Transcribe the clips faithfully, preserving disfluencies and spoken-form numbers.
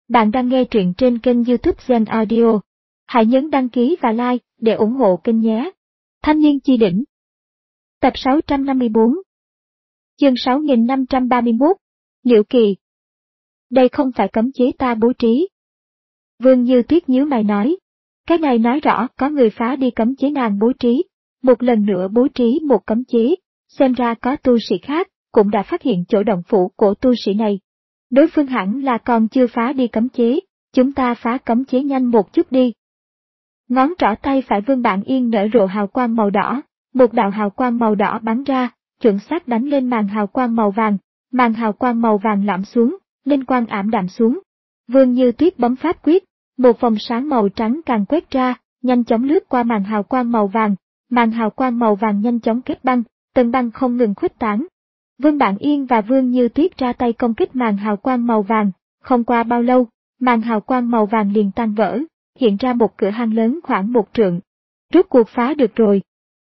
Bạn đang nghe truyện trên kênh YouTube Zen Audio. Hãy nhấn đăng ký và like để ủng hộ kênh nhé. Thanh niên chi đỉnh. Tập sáu trăm năm mươi tư. Chương sáu nghìn năm trăm ba mươi mốt. Liễu Kỳ. Đây không phải cấm chế ta bố trí. Vương Như Tuyết nhíu mày nói. Cái này nói rõ có người phá đi cấm chế nàng bố trí, một lần nữa bố trí một cấm chế, xem ra có tu sĩ khác cũng đã phát hiện chỗ động phủ của tu sĩ này. Đối phương hẳn là còn chưa phá đi cấm chế, chúng ta phá cấm chế nhanh một chút đi. Ngón trỏ tay phải Vương Bản Yên nở rộ hào quang màu đỏ, một đạo hào quang màu đỏ bắn ra, chuẩn xác đánh lên màn hào quang màu vàng, màn hào quang màu vàng lõm xuống, linh quang ảm đạm xuống. Vương Như Tuyết bấm pháp quyết, một vòng sáng màu trắng càng quét ra, nhanh chóng lướt qua màn hào quang màu vàng, màn hào quang màu vàng nhanh chóng kết băng, tầng băng không ngừng khuếch tán. Vương Bản Yên và Vương Như Tuyết ra tay công kích màn hào quang màu vàng, không qua bao lâu, màn hào quang màu vàng liền tan vỡ, hiện ra một cửa hang lớn khoảng một trượng. Rốt cuộc phá được rồi.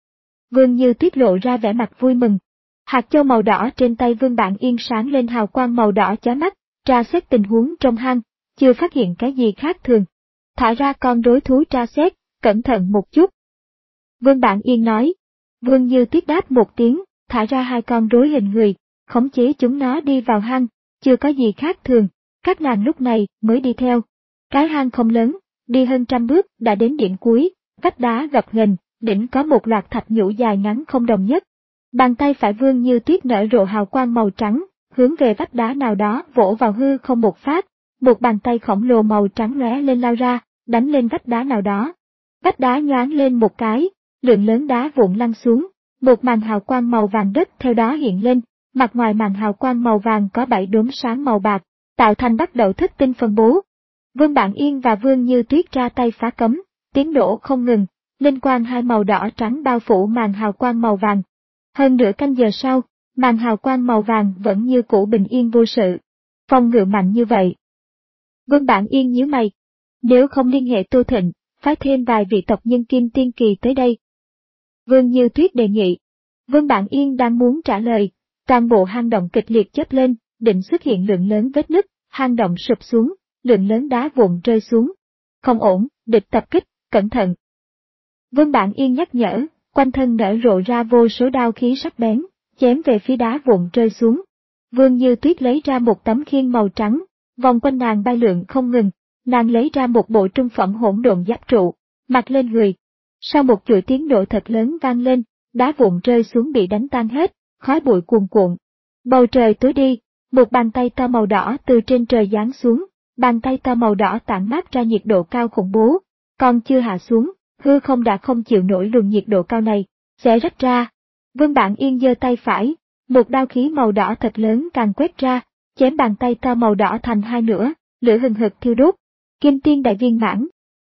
Vương Như Tuyết lộ ra vẻ mặt vui mừng. Hạt châu màu đỏ trên tay Vương Bản Yên sáng lên hào quang màu đỏ chói mắt, tra xét tình huống trong hang, chưa phát hiện cái gì khác thường. Thả ra con đối thú tra xét, cẩn thận một chút. Vương Bản Yên nói. Vương Như Tuyết đáp một tiếng, thả ra hai con rối hình người, khống chế chúng nó đi vào hang, chưa có gì khác thường, các nàng lúc này mới đi theo. Cái hang không lớn, đi hơn trăm bước đã đến điểm cuối, vách đá gập ghềnh, đỉnh có một loạt thạch nhũ dài ngắn không đồng nhất. Bàn tay phải Vương Như Tuyết nở rộ hào quang màu trắng, hướng về vách đá nào đó vỗ vào hư không một phát, một bàn tay khổng lồ màu trắng lóe lên lao ra, đánh lên vách đá nào đó. Vách đá nhoáng lên một cái, lượng lớn đá vụn lăn xuống. Một màn hào quang màu vàng đất theo đó hiện lên, mặt ngoài màn hào quang màu vàng có bảy đốm sáng màu bạc, tạo thành bắt đầu thất tinh phân bố. Vương Bản Yên và Vương Như Tuyết ra tay phá cấm, tiến độ không ngừng, linh quang hai màu đỏ trắng bao phủ màn hào quang màu vàng. Hơn nửa canh giờ sau, màn hào quang màu vàng vẫn như cũ bình yên vô sự. Phòng ngự mạnh như vậy. Vương Bản Yên nhíu mày. Nếu không liên hệ Tô Thịnh, phái thêm vài vị tộc nhân Kim Tiên Kỳ tới đây. Vương Như Tuyết đề nghị. Vương Bản Yên đang muốn trả lời, toàn bộ hang động kịch liệt chớp lên, định xuất hiện lượng lớn vết nứt, hang động sụp xuống, lượng lớn đá vụn rơi xuống. Không ổn, địch tập kích, cẩn thận. Vương Bản Yên nhắc nhở, quanh thân nở rộ ra vô số đao khí sắc bén, chém về phía đá vụn rơi xuống. Vương Như Tuyết lấy ra một tấm khiên màu trắng, vòng quanh nàng bay lượn không ngừng, nàng lấy ra một bộ trung phẩm hỗn độn giáp trụ, mặc lên người. Sau một chuỗi tiếng nổ thật lớn vang lên, đá vụn rơi xuống bị đánh tan hết, khói bụi cuồn cuộn. Bầu trời tối đi, một bàn tay to màu đỏ từ trên trời giáng xuống, bàn tay to màu đỏ tản mát ra nhiệt độ cao khủng bố, còn chưa hạ xuống, hư không đã không chịu nổi luồng nhiệt độ cao này, sẽ rách ra. Vương Bản Yên giơ tay phải, một đao khí màu đỏ thật lớn càng quét ra, chém bàn tay to màu đỏ thành hai nửa, lửa hừng hực thiêu đốt. Kim Tiên đại viên mãn.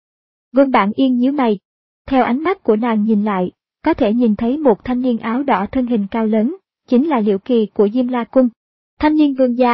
Vương Bản Yên nhíu mày. Theo ánh mắt của nàng nhìn lại, có thể nhìn thấy một thanh niên áo đỏ thân hình cao lớn, chính là Liễu Kỳ của Diêm La Cung. Thanh niên vương gia.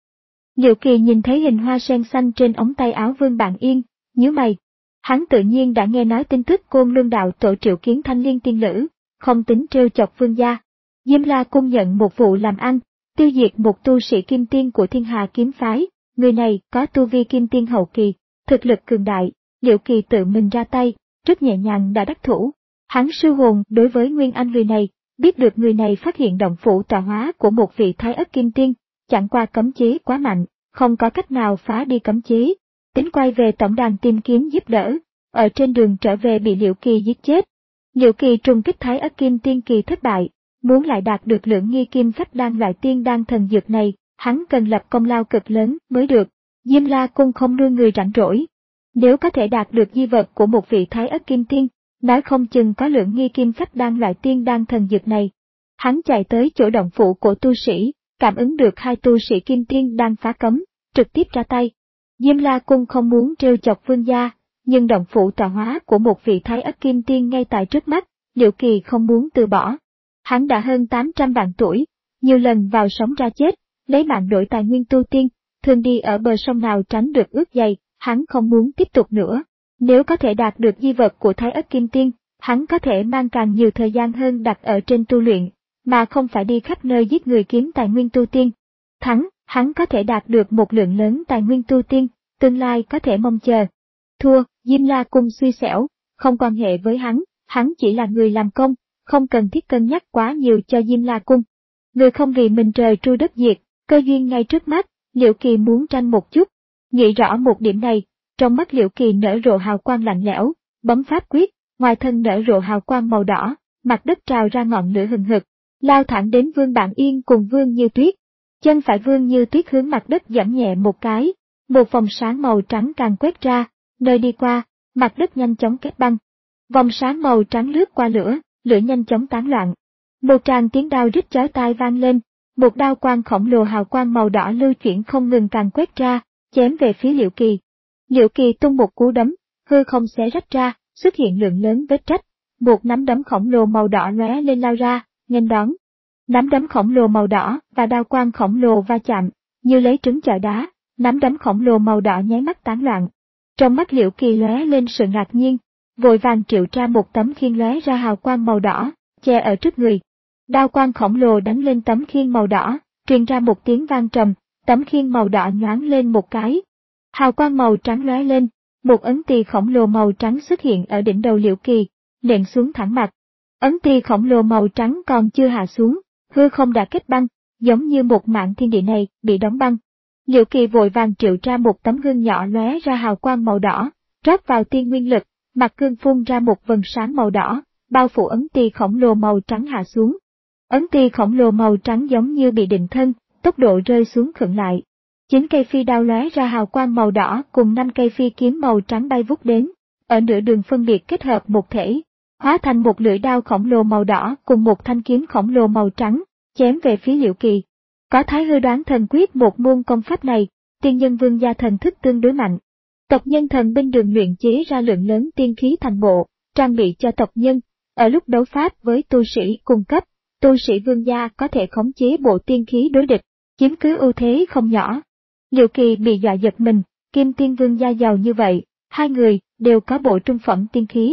Liễu Kỳ nhìn thấy hình hoa sen xanh trên ống tay áo Vương Bản Yên, nhíu mày. Hắn tự nhiên đã nghe nói tin tức Côn Luân đạo tổ triệu kiến thanh liên tiên nữ, không tính trêu chọc vương gia. Diêm La Cung nhận một vụ làm ăn, tiêu diệt một tu sĩ kim tiên của Thiên Hà kiếm phái, người này có tu vi kim tiên hậu kỳ, thực lực cường đại, Liễu Kỳ tự mình ra tay. Rất nhẹ nhàng đã đắc thủ. Hắn sư hồn đối với Nguyên Anh người này, biết được người này phát hiện động phủ tọa hóa của một vị thái ất kim tiên, chẳng qua cấm chế quá mạnh, không có cách nào phá đi cấm chế. Tính quay về tổng đàn tìm kiếm giúp đỡ, ở trên đường trở về bị Liễu Kỳ giết chết. Liễu Kỳ trùng kích thái ất kim tiên kỳ thất bại, muốn lại đạt được lượng nghi kim phách đan loại tiên đan thần dược này, hắn cần lập công lao cực lớn mới được. Diêm La Cung không nuôi người rảnh rỗi. Nếu có thể đạt được di vật của một vị thái ất kim tiên, nói không chừng có lượng nghi kim phách đan loại tiên đan thần dược này. Hắn chạy tới chỗ động phủ của tu sĩ, cảm ứng được hai tu sĩ kim tiên đang phá cấm, trực tiếp ra tay. Diêm La Cung không muốn trêu chọc vương gia, nhưng động phủ tọa hóa của một vị thái ất kim tiên ngay tại trước mắt, Liễu Kỳ không muốn từ bỏ. Hắn đã hơn tám trăm vạn tuổi, nhiều lần vào sống ra chết, lấy mạng đổi tài nguyên tu tiên, thường đi ở bờ sông nào tránh được ướt dày. Hắn không muốn tiếp tục nữa. Nếu có thể đạt được di vật của Thái ất kim tiên, hắn có thể mang càng nhiều thời gian hơn đặt ở trên tu luyện, mà không phải đi khắp nơi giết người kiếm tài nguyên tu tiên. Thắng, hắn có thể đạt được một lượng lớn tài nguyên tu tiên, tương lai có thể mong chờ. Thua, Diêm La Cung xui xẻo, không quan hệ với hắn, hắn chỉ là người làm công, không cần thiết cân nhắc quá nhiều cho Diêm La Cung. Người không vì mình trời tru đất diệt, cơ duyên ngay trước mắt, Liễu Kỳ muốn tranh một chút. Nghĩ rõ một điểm này, trong mắt Liễu Kỳ nở rộ hào quang lạnh lẽo, bấm pháp quyết, ngoài thân nở rộ hào quang màu đỏ, mặt đất trào ra ngọn lửa hừng hực, lao thẳng đến Vương Bạn Yên cùng Vương Như Tuyết. Chân phải Vương Như Tuyết hướng mặt đất giẫm nhẹ một cái, một vòng sáng màu trắng càng quét ra, nơi đi qua, mặt đất nhanh chóng kết băng. Vòng sáng màu trắng lướt qua lửa, lửa nhanh chóng tán loạn. Một tràng tiếng đao rít chói tai vang lên, một đao quang khổng lồ hào quang màu đỏ lưu chuyển không ngừng càng quét ra, chém về phía Liễu Kỳ. Liễu Kỳ tung một cú đấm, hư không xé rách ra, xuất hiện lượng lớn vết rách. Một nắm đấm khổng lồ màu đỏ lóe lên lao ra, nghênh đón. Nắm đấm khổng lồ màu đỏ và đao quang khổng lồ va chạm, như lấy trứng chọi đá, nắm đấm khổng lồ màu đỏ nháy mắt tán loạn. Trong mắt Liễu Kỳ lóe lên sự ngạc nhiên, vội vàng triệu ra một tấm khiên lóe ra hào quang màu đỏ, che ở trước người. Đao quang khổng lồ đánh lên tấm khiên màu đỏ, truyền ra một tiếng vang trầm, tấm khiên màu đỏ nhoáng lên một cái. Hào quang màu trắng lóe lên, một ấn tỳ khổng lồ màu trắng xuất hiện ở đỉnh đầu Liễu Kỳ, nện xuống thẳng mặt. Ấn tỳ khổng lồ màu trắng còn chưa hạ xuống, hư không đã kết băng, giống như một mảng thiên địa này bị đóng băng. Liễu Kỳ vội vàng triệu ra một tấm gương nhỏ lóe ra hào quang màu đỏ, rót vào tiên nguyên lực, mặt gương phun ra một vầng sáng màu đỏ, bao phủ ấn tỳ khổng lồ màu trắng hạ xuống. Ấn tỳ khổng lồ màu trắng giống như bị định thân, tốc độ rơi xuống khựng lại. Chín cây phi đao lóe ra hào quang màu đỏ cùng năm cây phi kiếm màu trắng bay vút đến, ở nửa đường phân biệt kết hợp một thể, hóa thành một lưỡi đao khổng lồ màu đỏ cùng một thanh kiếm khổng lồ màu trắng, chém về phía Liễu Kỳ. Có Thái Hư Đoán Thần Quyết một môn công pháp này, tiên nhân vương gia thần thức tương đối mạnh. Tộc nhân thần binh đường luyện chế ra lượng lớn tiên khí thành bộ, trang bị cho tộc nhân, ở lúc đấu pháp với tu sĩ cung cấp, tu sĩ vương gia có thể khống chế bộ tiên khí đối địch, chiếm cứ ưu thế không nhỏ. Liễu Kỳ bị dọa giật mình, Kim Tiên vương gia giàu như vậy, hai người đều có bộ trung phẩm tiên khí.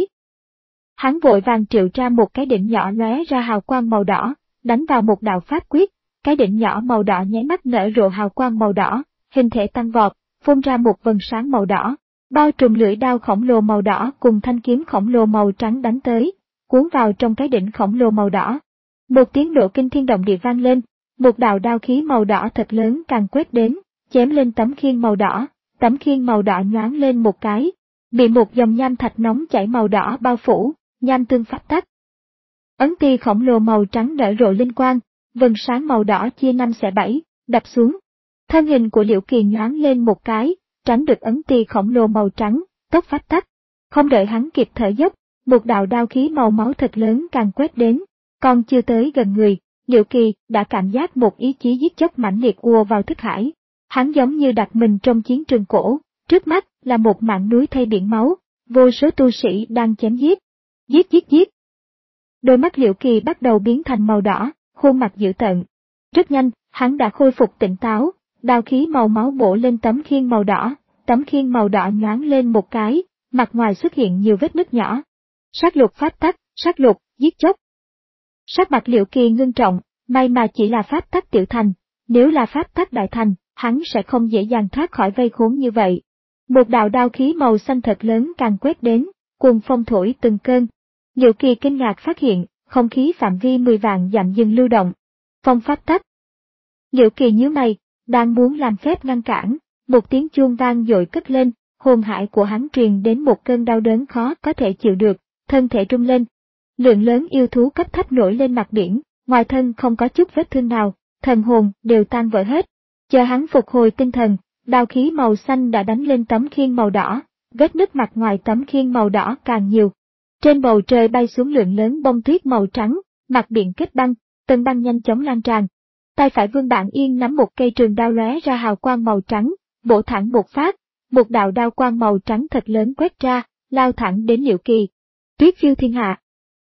Hắn vội vàng triệu ra một cái đỉnh nhỏ lóe ra hào quang màu đỏ, đánh vào một đạo pháp quyết, cái đỉnh nhỏ màu đỏ nháy mắt nở rộ hào quang màu đỏ, hình thể tăng vọt, phun ra một vầng sáng màu đỏ, bao trùm lưỡi đao khổng lồ màu đỏ cùng thanh kiếm khổng lồ màu trắng đánh tới, cuốn vào trong cái đỉnh khổng lồ màu đỏ. Một tiếng nổ kinh thiên động địa vang lên, một đạo đao khí màu đỏ thật lớn càng quét đến, chém lên tấm khiên màu đỏ, tấm khiên màu đỏ nhoáng lên một cái, bị một dòng nham thạch nóng chảy màu đỏ bao phủ, nham tương pháp tắc. Ấn tỳ khổng lồ màu trắng nở rộ linh quang, vầng sáng màu đỏ chia năm xẻ bảy, đập xuống. Thân hình của Liễu Kỳ nhoáng lên một cái, tránh được ấn tỳ khổng lồ màu trắng, tốc pháp tắc. Không đợi hắn kịp thở dốc, một đạo đao khí màu máu thật lớn càng quét đến, còn chưa tới gần người, Liễu Kỳ đã cảm giác một ý chí giết chóc mãnh liệt ùa vào thức hải. Hắn giống như đặt mình trong chiến trường cổ, trước mắt là một mảng núi thay biển máu, vô số tu sĩ đang chém giết. Giết giết giết. Đôi mắt Liễu Kỳ bắt đầu biến thành màu đỏ, khuôn mặt dữ tợn. Rất nhanh, hắn đã khôi phục tỉnh táo, đao khí màu máu bổ lên tấm khiên màu đỏ, tấm khiên màu đỏ nhoáng lên một cái, mặt ngoài xuất hiện nhiều vết nứt nhỏ. Sát lục pháp tắc, sát lục, giết chóc. Sắc mặt Liễu Kỳ ngưng trọng, may mà chỉ là pháp tắc tiểu thành, nếu là pháp tắc đại thành, hắn sẽ không dễ dàng thoát khỏi vây khốn như vậy. Một đạo đao khí màu xanh thật lớn càng quét đến, cuồng phong thổi từng cơn. Liễu Kỳ kinh ngạc phát hiện, không khí phạm vi mười vạn dặm dừng lưu động. Phong pháp tắc. Liễu Kỳ nhíu mày, đang muốn làm phép ngăn cản, một tiếng chuông vang dội cất lên, hồn hải của hắn truyền đến một cơn đau đớn khó có thể chịu được, thân thể rung lên. Lượng lớn yêu thú cấp thấp nổi lên mặt biển, ngoài thân không có chút vết thương nào, thần hồn đều tan vỡ hết. Chờ hắn phục hồi tinh thần, đao khí màu xanh đã đánh lên tấm khiên màu đỏ, vết nứt mặt ngoài tấm khiên màu đỏ càng nhiều. Trên bầu trời bay xuống lượng lớn bông tuyết màu trắng, mặt biển kết băng, tầng băng nhanh chóng lan tràn. Tay phải Vương Bạn Yên nắm một cây trường đao lóe ra hào quang màu trắng, bổ thẳng một phát, một đạo đao quang màu trắng thật lớn quét ra, lao thẳng đến Liễu Kỳ. Tuyết phiêu thiên hạ.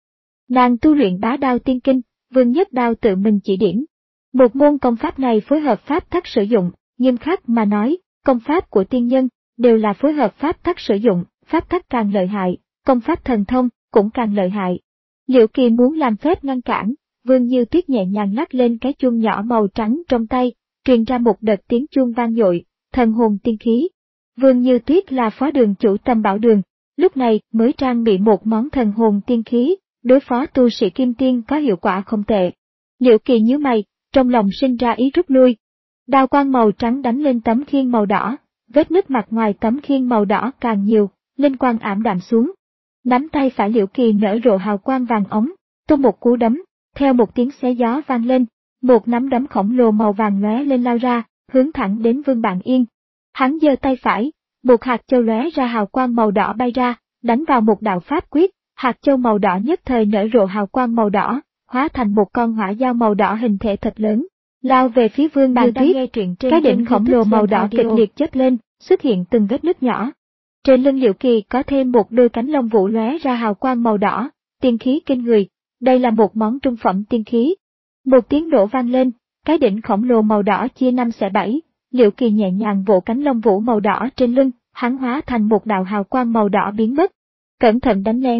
Nàng tu luyện bá đao tiên kinh, Vương Nhất Đao tự mình chỉ điểm. Một môn công pháp này phối hợp pháp tắc sử dụng, nghiêm khắc mà nói, công pháp của tiên nhân đều là phối hợp pháp tắc sử dụng, pháp tắc càng lợi hại, công pháp thần thông cũng càng lợi hại. Liễu Kỳ muốn làm phép ngăn cản, Vương Như Tuyết nhẹ nhàng lắc lên cái chuông nhỏ màu trắng trong tay, truyền ra một đợt tiếng chuông vang dội, thần hồn tiên khí. Vương Như Tuyết là phó đường chủ Tâm Bảo Đường, lúc này mới trang bị một món thần hồn tiên khí, đối phó tu sĩ kim tiên có hiệu quả không tệ. Liễu Kỳ nhíu mày, trong lòng sinh ra ý rút lui. Đao quang màu trắng đánh lên tấm khiên màu đỏ, vết nứt mặt ngoài tấm khiên màu đỏ càng nhiều, linh quang ảm đạm xuống. Nắm tay phải Liễu Kỳ nở rộ hào quang vàng ống, tung một cú đấm, theo một tiếng xé gió vang lên, một nắm đấm khổng lồ màu vàng lóe lên lao ra, hướng thẳng đến Vương Bạn Yên. Hắn giơ tay phải, một hạt châu lóe ra hào quang màu đỏ bay ra, đánh vào một đạo pháp quyết, hạt châu màu đỏ nhất thời nở rộ hào quang màu đỏ, hóa thành một con hỏa dao màu đỏ hình thể thật lớn, lao về phía Vương Như Tuyết. Cái đỉnh khổng lồ màu đỏ kịch liệt chớp lên, xuất hiện từng vết nứt nhỏ. Trên lưng Liễu Kỳ có thêm một đôi cánh lông vũ lóe ra hào quang màu đỏ, tiên khí kinh người. Đây là một món trung phẩm tiên khí. Một tiếng nổ vang lên, cái đỉnh khổng lồ màu đỏ chia năm xẻ bảy. Liễu Kỳ nhẹ nhàng vỗ cánh lông vũ màu đỏ trên lưng, hắn hóa thành một đạo hào quang màu đỏ biến mất. Cẩn thận đánh lén.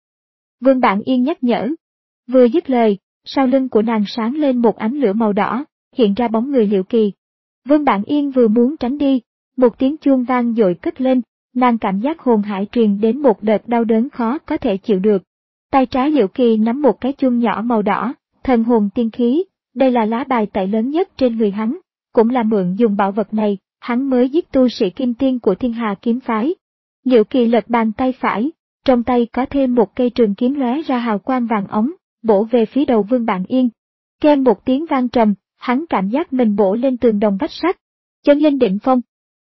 Vương Bạn Yên nhắc nhở. Vừa dứt lời, sau lưng của nàng sáng lên một ánh lửa màu đỏ, hiện ra bóng người Liễu Kỳ. Vương Bạn Yên vừa muốn tránh đi, một tiếng chuông vang dội cất lên, nàng cảm giác hồn hải truyền đến một đợt đau đớn khó có thể chịu được. Tay trái Liễu Kỳ nắm một cái chuông nhỏ màu đỏ, thần hồn tiên khí, đây là lá bài tẩy lớn nhất trên người hắn, cũng là mượn dùng bảo vật này, hắn mới giết tu sĩ kim tiên của Thiên Hà kiếm phái. Liễu Kỳ lật bàn tay phải, trong tay có thêm một cây trường kiếm lóe ra hào quang vàng ống, bổ về phía đầu Vương Bạn Yên. Keng một tiếng vang trầm, hắn cảm giác mình bổ lên tường đồng vách sắt. Chân linh định phong.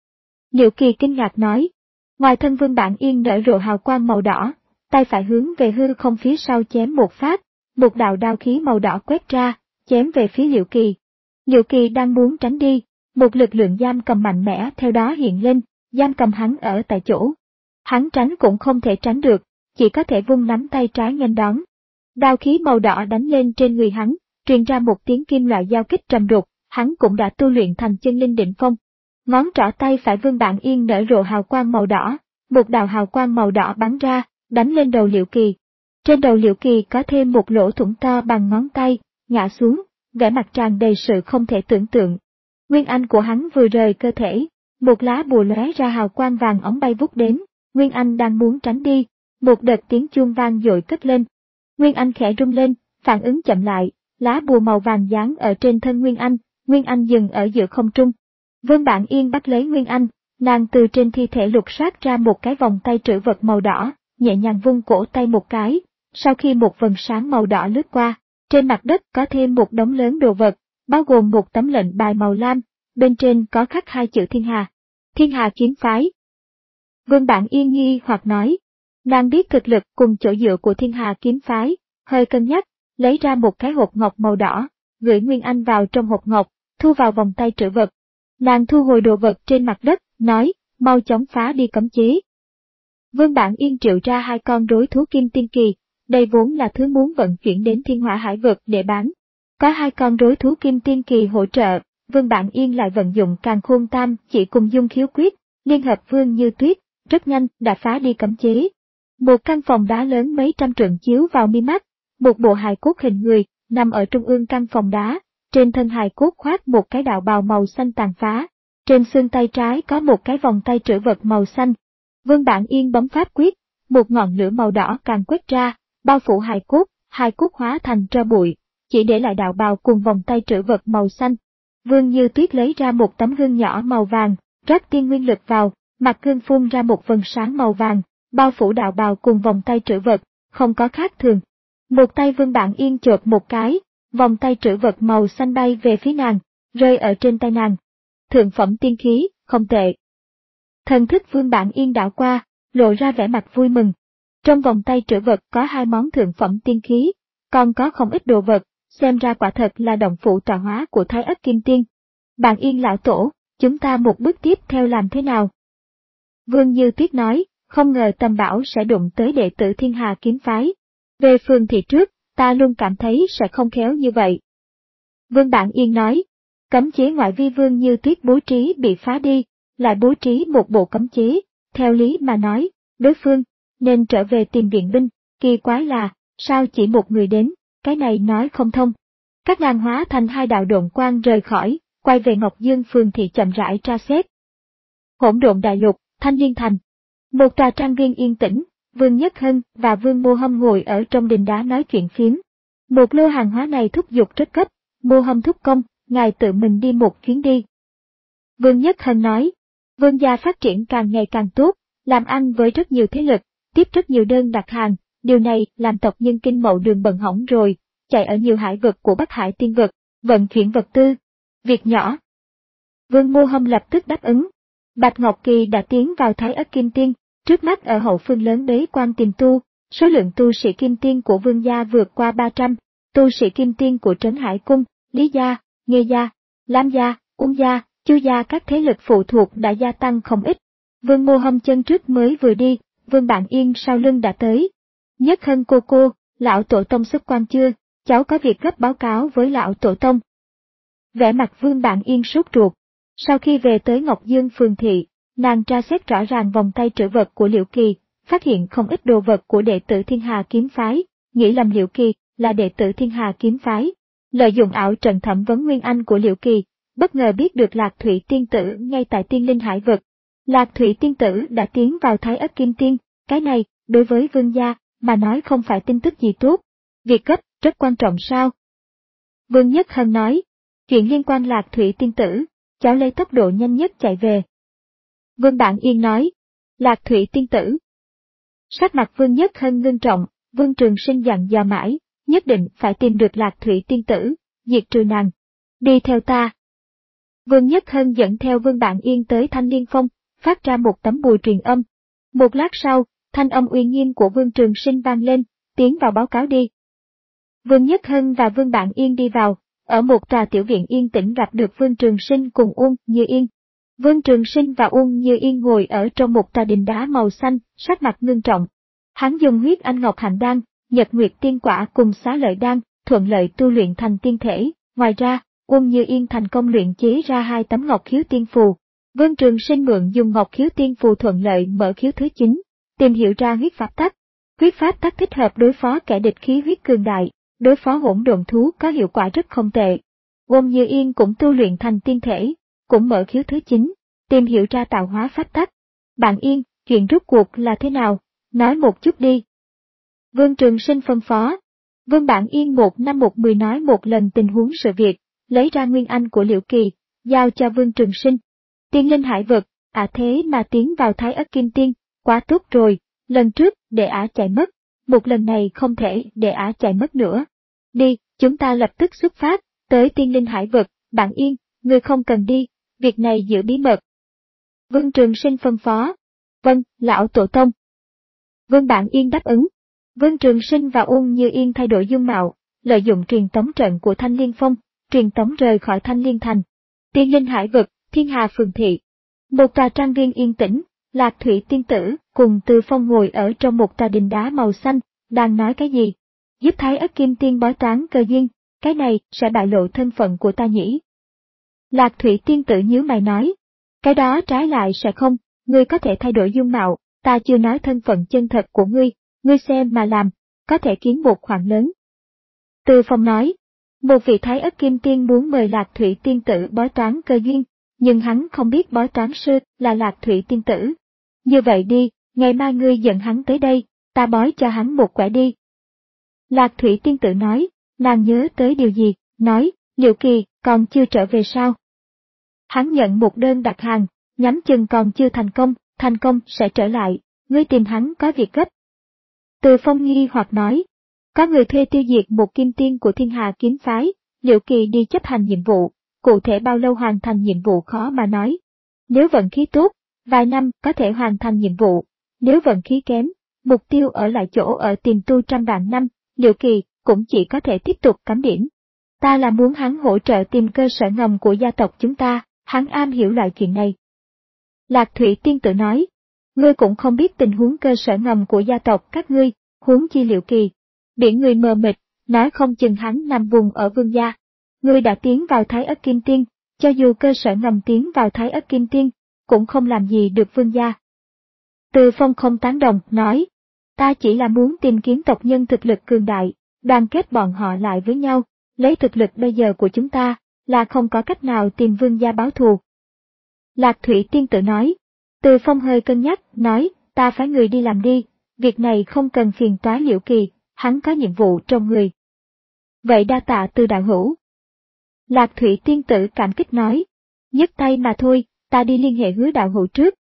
Liễu Kỳ kinh ngạc nói. Ngoài thân Vương Bạn Yên nở rộ hào quang màu đỏ, tay phải hướng về hư không phía sau chém một phát, một đạo đao khí màu đỏ quét ra, chém về phía Liễu Kỳ. Liễu Kỳ đang muốn tránh đi, một lực lượng giam cầm mạnh mẽ theo đó hiện lên, giam cầm hắn ở tại chỗ. Hắn tránh cũng không thể tránh được, chỉ có thể vung nắm tay trái nghênh đón. Đao khí màu đỏ đánh lên trên người hắn, truyền ra một tiếng kim loại giao kích trầm đục, hắn cũng đã tu luyện thành chân linh định phong. Ngón trỏ tay phải Vương Bạn Yên nở rộ hào quang màu đỏ, một đạo hào quang màu đỏ bắn ra, đánh lên đầu Liễu Kỳ. Trên đầu Liễu Kỳ có thêm một lỗ thủng to bằng ngón tay, ngã xuống, vẻ mặt tràn đầy sự không thể tưởng tượng. Nguyên Anh của hắn vừa rời cơ thể, một lá bùa lóe ra hào quang vàng ống bay vút đến, Nguyên Anh đang muốn tránh đi, một đợt tiếng chuông vang dội cất lên. Nguyên Anh khẽ rung lên, phản ứng chậm lại, lá bùa màu vàng dán ở trên thân Nguyên Anh, Nguyên Anh dừng ở giữa không trung. Vương Bạn Yên bắt lấy Nguyên Anh, nàng từ trên thi thể lục soát ra một cái vòng tay trữ vật màu đỏ, nhẹ nhàng vung cổ tay một cái, sau khi một vầng sáng màu đỏ lướt qua, trên mặt đất có thêm một đống lớn đồ vật, bao gồm một tấm lệnh bài màu lam, bên trên có khắc hai chữ Thiên Hà. Thiên Hà kiếm phái. Vương Bạn Yên nghi hoặc nói, nàng biết thực lực cùng chỗ dựa của Thiên Hà kiếm phái, hơi cân nhắc, lấy ra một cái hộp ngọc màu đỏ, gửi Nguyên Anh vào trong hộp ngọc, thu vào vòng tay trữ vật. Nàng thu hồi đồ vật trên mặt đất, nói, mau chóng phá đi cấm chế. Vương Bạn Yên triệu ra hai con rối thú kim tiên kỳ, đây vốn là thứ muốn vận chuyển đến Thiên Hỏa Hải vực để bán. Có hai con rối thú kim tiên kỳ hỗ trợ, Vương Bạn Yên lại vận dụng Càn Khôn Tam chỉ cùng dung khiếu quyết, liên hợp Vương Như Tuyết, rất nhanh đã phá đi cấm chế. Một căn phòng đá lớn mấy trăm trượng chiếu vào mi mắt, một bộ hài cốt hình người, nằm ở trung ương căn phòng đá, trên thân hài cốt khoác một cái đạo bào màu xanh tàn phá, trên xương tay trái có một cái vòng tay trữ vật màu xanh. Vương Bạn Yên bấm pháp quyết, một ngọn lửa màu đỏ càng quét ra, bao phủ hài cốt, hài cốt hóa thành tro bụi, chỉ để lại đạo bào cùng vòng tay trữ vật màu xanh. Vương Như Tuyết lấy ra một tấm gương nhỏ màu vàng, rót tiên nguyên lực vào, mặt gương phun ra một vầng sáng màu vàng, bao phủ đạo bào cùng vòng tay trữ vật, không có khác thường. Một tay Vương Bạn Yên chộp một cái, vòng tay trữ vật màu xanh bay về phía nàng, rơi ở trên tay nàng. Thượng phẩm tiên khí, không tệ. Thần thức Vương Bạn Yên đảo qua, lộ ra vẻ mặt vui mừng. Trong vòng tay trữ vật có hai món thượng phẩm tiên khí, còn có không ít đồ vật, xem ra quả thật là động phủ tọa hóa của Thái Ất Kim Tiên. Bạn Yên lão tổ, chúng ta một bước tiếp theo làm thế nào? Vương Như Tuyết nói, không ngờ Tầm Bảo sẽ đụng tới đệ tử Thiên Hà kiếm phái. Về Phương Thị trước, ta luôn cảm thấy sẽ không khéo như vậy. Vương Bạn Yên nói, cấm chế ngoại vi Vương Như Tuyết bố trí bị phá đi, lại bố trí một bộ cấm chế, theo lý mà nói, đối phương nên trở về tìm viện binh, kỳ quái là, sao chỉ một người đến, cái này nói không thông. Các nàng hóa thành hai đạo độn quang rời khỏi, quay về Ngọc Dương Phường Thị chậm rãi tra xét. Hỗn độn đại lục, Thanh Liên Thành. Một tòa trang viên yên tĩnh, Vương Nhất Hân và Vương Mô Hâm ngồi ở trong đình đá nói chuyện phiếm. Một lô hàng hóa này thúc giục rất gấp, Mô Hâm thúc công, ngài tự mình đi một chuyến đi. Vương Nhất Hân nói, Vương gia phát triển càng ngày càng tốt, làm ăn với rất nhiều thế lực, tiếp rất nhiều đơn đặt hàng, điều này làm tộc nhân Kinh Mậu Đường bận hỏng rồi, chạy ở nhiều hải vực của Bắc Hải tiên vực, vận chuyển vật tư. Việc nhỏ. Vương Mô Hâm lập tức đáp ứng. Bạch Ngọc Kỳ đã tiến vào Thái Ất Kim Tiên, trước mắt ở hậu phương lớn bế quan tìm tu, số lượng tu sĩ Kim Tiên của Vương gia vượt qua ba trăm, tu sĩ Kim Tiên của Trấn Hải Cung, Lý gia, Nghê gia, Lam gia, Ung gia, Chu gia các thế lực phụ thuộc đã gia tăng không ít. Vương Mô Hâm chân trước mới vừa đi, Vương Bạn Yên sau lưng đã tới. Nhất Hân cô cô, lão tổ tông xuất quan chưa, cháu có việc gấp báo cáo với lão tổ tông. Vẻ mặt Vương Bạn Yên sốt ruột. Sau khi về tới Ngọc Dương phường thị, nàng tra xét rõ ràng vòng tay trữ vật của Liễu Kỳ, phát hiện không ít đồ vật của đệ tử Thiên Hà kiếm phái, nghĩ lầm Liễu Kỳ là đệ tử Thiên Hà kiếm phái. Lợi dụng ảo trận thẩm vấn nguyên anh của Liễu Kỳ, bất ngờ biết được Lạc Thủy tiên tử ngay tại Tiên Linh Hải vực. Lạc Thủy tiên tử đã tiến vào Thái Ất Kim Tiên, cái này, đối với Vương gia, mà nói không phải tin tức gì tốt. Việc cấp, rất quan trọng sao? Vương Nhất Hân nói, chuyện liên quan Lạc Thủy tiên tử, cháu lấy tốc độ nhanh nhất chạy về. Vương Bạn Yên nói, Lạc Thủy tiên tử. Sắc mặt Vương Nhất Hân ngưng trọng, Vương Trường Sinh dặn dò mãi, nhất định phải tìm được Lạc Thủy tiên tử, diệt trừ nàng. Đi theo ta. Vương Nhất Hân dẫn theo Vương Bạn Yên tới Thanh Liên Phong, phát ra một tấm bùi truyền âm. Một lát sau, thanh âm uy nghiêm của Vương Trường Sinh vang lên, tiến vào báo cáo đi. Vương Nhất Hân và Vương Bạn Yên đi vào, ở một tòa tiểu viện yên tĩnh gặp được Vương Trường Sinh cùng Uông Như Yên. Vương Trường Sinh và Uông Như Yên ngồi ở trong một tòa đình đá màu xanh, sắc mặt ngưng trọng. Hắn dùng huyết anh ngọc hạnh đan, nhật nguyệt tiên quả cùng xá lợi đan, thuận lợi tu luyện thành tiên thể. Ngoài ra, Uông Như Yên thành công luyện chế ra hai tấm ngọc khiếu tiên phù. Vương Trường Sinh mượn dùng ngọc khiếu tiên phù thuận lợi mở khiếu thứ chín, tìm hiểu ra huyết pháp tắc. Huyết pháp tắc thích hợp đối phó kẻ địch khí huyết cường đại, đối phó hỗn độn thú có hiệu quả rất không tệ. Uông Như Yên cũng tu luyện thành tiên thể, cũng mở khiếu thứ chín, tìm hiểu ra tạo hóa pháp tắc. Bạn Yên, chuyện rốt cuộc là thế nào? Nói một chút đi. Vương Trường Sinh phân phó. Vương Bạn Yên một năm một mười nói một lần tình huống sự việc, lấy ra nguyên anh của Liễu Kỳ, giao cho Vương Trường Sinh. Tiên Linh Hải vực, ả thế mà tiến vào Thái Ất Kim Tiên, quá tốt rồi, lần trước để ả chạy mất, một lần này không thể để ả chạy mất nữa. Đi, chúng ta lập tức xuất phát, tới Tiên Linh Hải vực. Bạn Yên, ngươi không cần đi, việc này giữ bí mật. Vương Trường Sinh phân phó. Vâng, lão tổ tông. Vương Bạn Yên đáp ứng. Vương Trường Sinh và Uông Như Yên thay đổi dung mạo, lợi dụng truyền tống trận của Thanh Liên Phong, truyền tống rời khỏi Thanh Liên Thành. Tiên Linh Hải vực, Thiên Hà phường thị. Một tòa trang viên yên tĩnh, Lạc Thủy tiên tử cùng Từ Phong ngồi ở trong một tòa đình đá màu xanh, đang nói cái gì? Giúp Thái Ất Kim Tiên bói toán cơ duyên, cái này sẽ bại lộ thân phận của ta nhỉ? Lạc Thủy tiên tử nhíu mày nói, cái đó trái lại sẽ không, ngươi có thể thay đổi dung mạo, ta chưa nói thân phận chân thật của ngươi, ngươi xem mà làm, có thể kiếm một khoản lớn. Từ Phong nói, một vị Thái Ất Kim Tiên muốn mời Lạc Thủy tiên tử bói toán cơ duyên, nhưng hắn không biết bói toán sư là Lạc Thủy tiên tử. Như vậy đi, ngày mai ngươi dẫn hắn tới đây, ta bói cho hắn một quẻ đi. Lạc Thủy tiên tử nói, nàng nhớ tới điều gì, nói, Liễu Kỳ còn chưa trở về sao? Hắn nhận một đơn đặt hàng, nhắm chừng còn chưa thành công, thành công sẽ trở lại, ngươi tìm hắn có việc gấp. Từ Phong nghi hoặc nói, có người thuê tiêu diệt một kim tiên của Thiên Hà kiếm phái, Liễu Kỳ đi chấp hành nhiệm vụ, cụ thể bao lâu hoàn thành nhiệm vụ khó mà nói. Nếu vận khí tốt, vài năm có thể hoàn thành nhiệm vụ, nếu vận khí kém, mục tiêu ở lại chỗ ở tìm tu trăm vạn năm, Liễu Kỳ cũng chỉ có thể tiếp tục cắm điểm. Ta là muốn hắn hỗ trợ tìm cơ sở ngầm của gia tộc chúng ta, hắn am hiểu loại chuyện này. Lạc Thủy tiên tử nói, ngươi cũng không biết tình huống cơ sở ngầm của gia tộc các ngươi, huống chi Liễu Kỳ. Biển người mờ mịt, nói không chừng hắn nằm vùng ở Vương gia. Ngươi đã tiến vào Thái Ất Kim Tiên, cho dù cơ sở ngầm tiến vào Thái Ất Kim Tiên, cũng không làm gì được Vương gia. Từ Phong không tán đồng, nói, ta chỉ là muốn tìm kiếm tộc nhân thực lực cường đại, đoàn kết bọn họ lại với nhau, lấy thực lực bây giờ của chúng ta, là không có cách nào tìm Vương gia báo thù. Lạc Thủy tiên tử nói, Từ Phong hơi cân nhắc, nói, ta phái người đi làm đi, việc này không cần phiền toái Liễu Kỳ, hắn có nhiệm vụ trong người. Vậy đa tạ Từ đạo hữu. Lạc Thủy tiên tử cảm kích nói, nhấc tay mà thôi, ta đi liên hệ Hứa đạo hữu trước.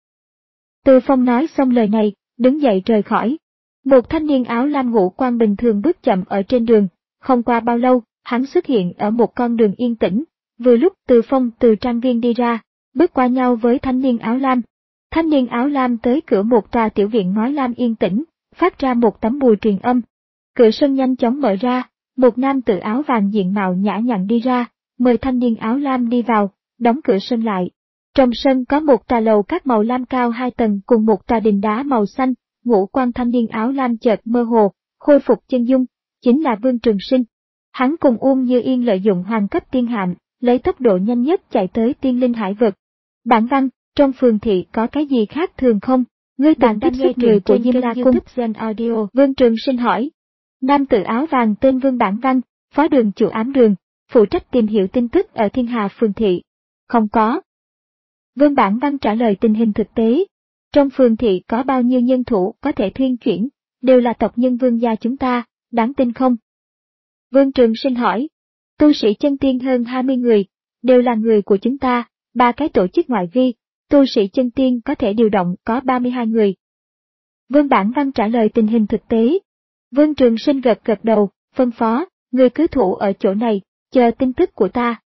Từ Phong nói xong lời này, đứng dậy rời khỏi. Một thanh niên áo lam ngũ quan bình thường bước chậm ở trên đường, không qua bao lâu, hắn xuất hiện ở một con đường yên tĩnh, vừa lúc Từ Phong từ trang viên đi ra, bước qua nhau với thanh niên áo lam. Thanh niên áo lam tới cửa một tòa tiểu viện ngói lam yên tĩnh, phát ra một tấm bùa truyền âm. Cửa sân nhanh chóng mở ra, một nam tử áo vàng diện mạo nhã nhặn đi ra, mời thanh niên áo lam đi vào, đóng cửa sân lại. Trong sân có một tòa lầu các màu lam cao hai tầng cùng một tòa đình đá màu xanh, ngũ quan thanh niên áo lam chợt mơ hồ, khôi phục chân dung, chính là Vương Trường Sinh. Hắn cùng Uông Như Yên lợi dụng hoàng cấp tiên hạm, lấy tốc độ nhanh nhất chạy tới tiên linh hải vực. Bản văn, trong phường thị có cái gì khác thường không? Ngươi bạn đang nghe truyện của Diêm La Cung. Vương Trường Sinh hỏi. Nam tử áo vàng tên Vương Bản Văn, phó đường chủ ám đường, phụ trách tìm hiểu tin tức ở Thiên Hà phường thị. Không có. Vương Bản Văn trả lời tình hình thực tế. Trong phường thị có bao nhiêu nhân thủ có thể thuyên chuyển, đều là tộc nhân Vương gia chúng ta, đáng tin không? Vương Trường Sinh hỏi. Tu sĩ chân tiên hơn hai mươi người, đều là người của chúng ta, ba cái tổ chức ngoại vi, tu sĩ chân tiên có thể điều động có ba mươi hai người. Vương Bản Văn trả lời tình hình thực tế. Vương Trường Sinh gật gật đầu, phân phó, người cứ thủ ở chỗ này, chờ tin tức của ta.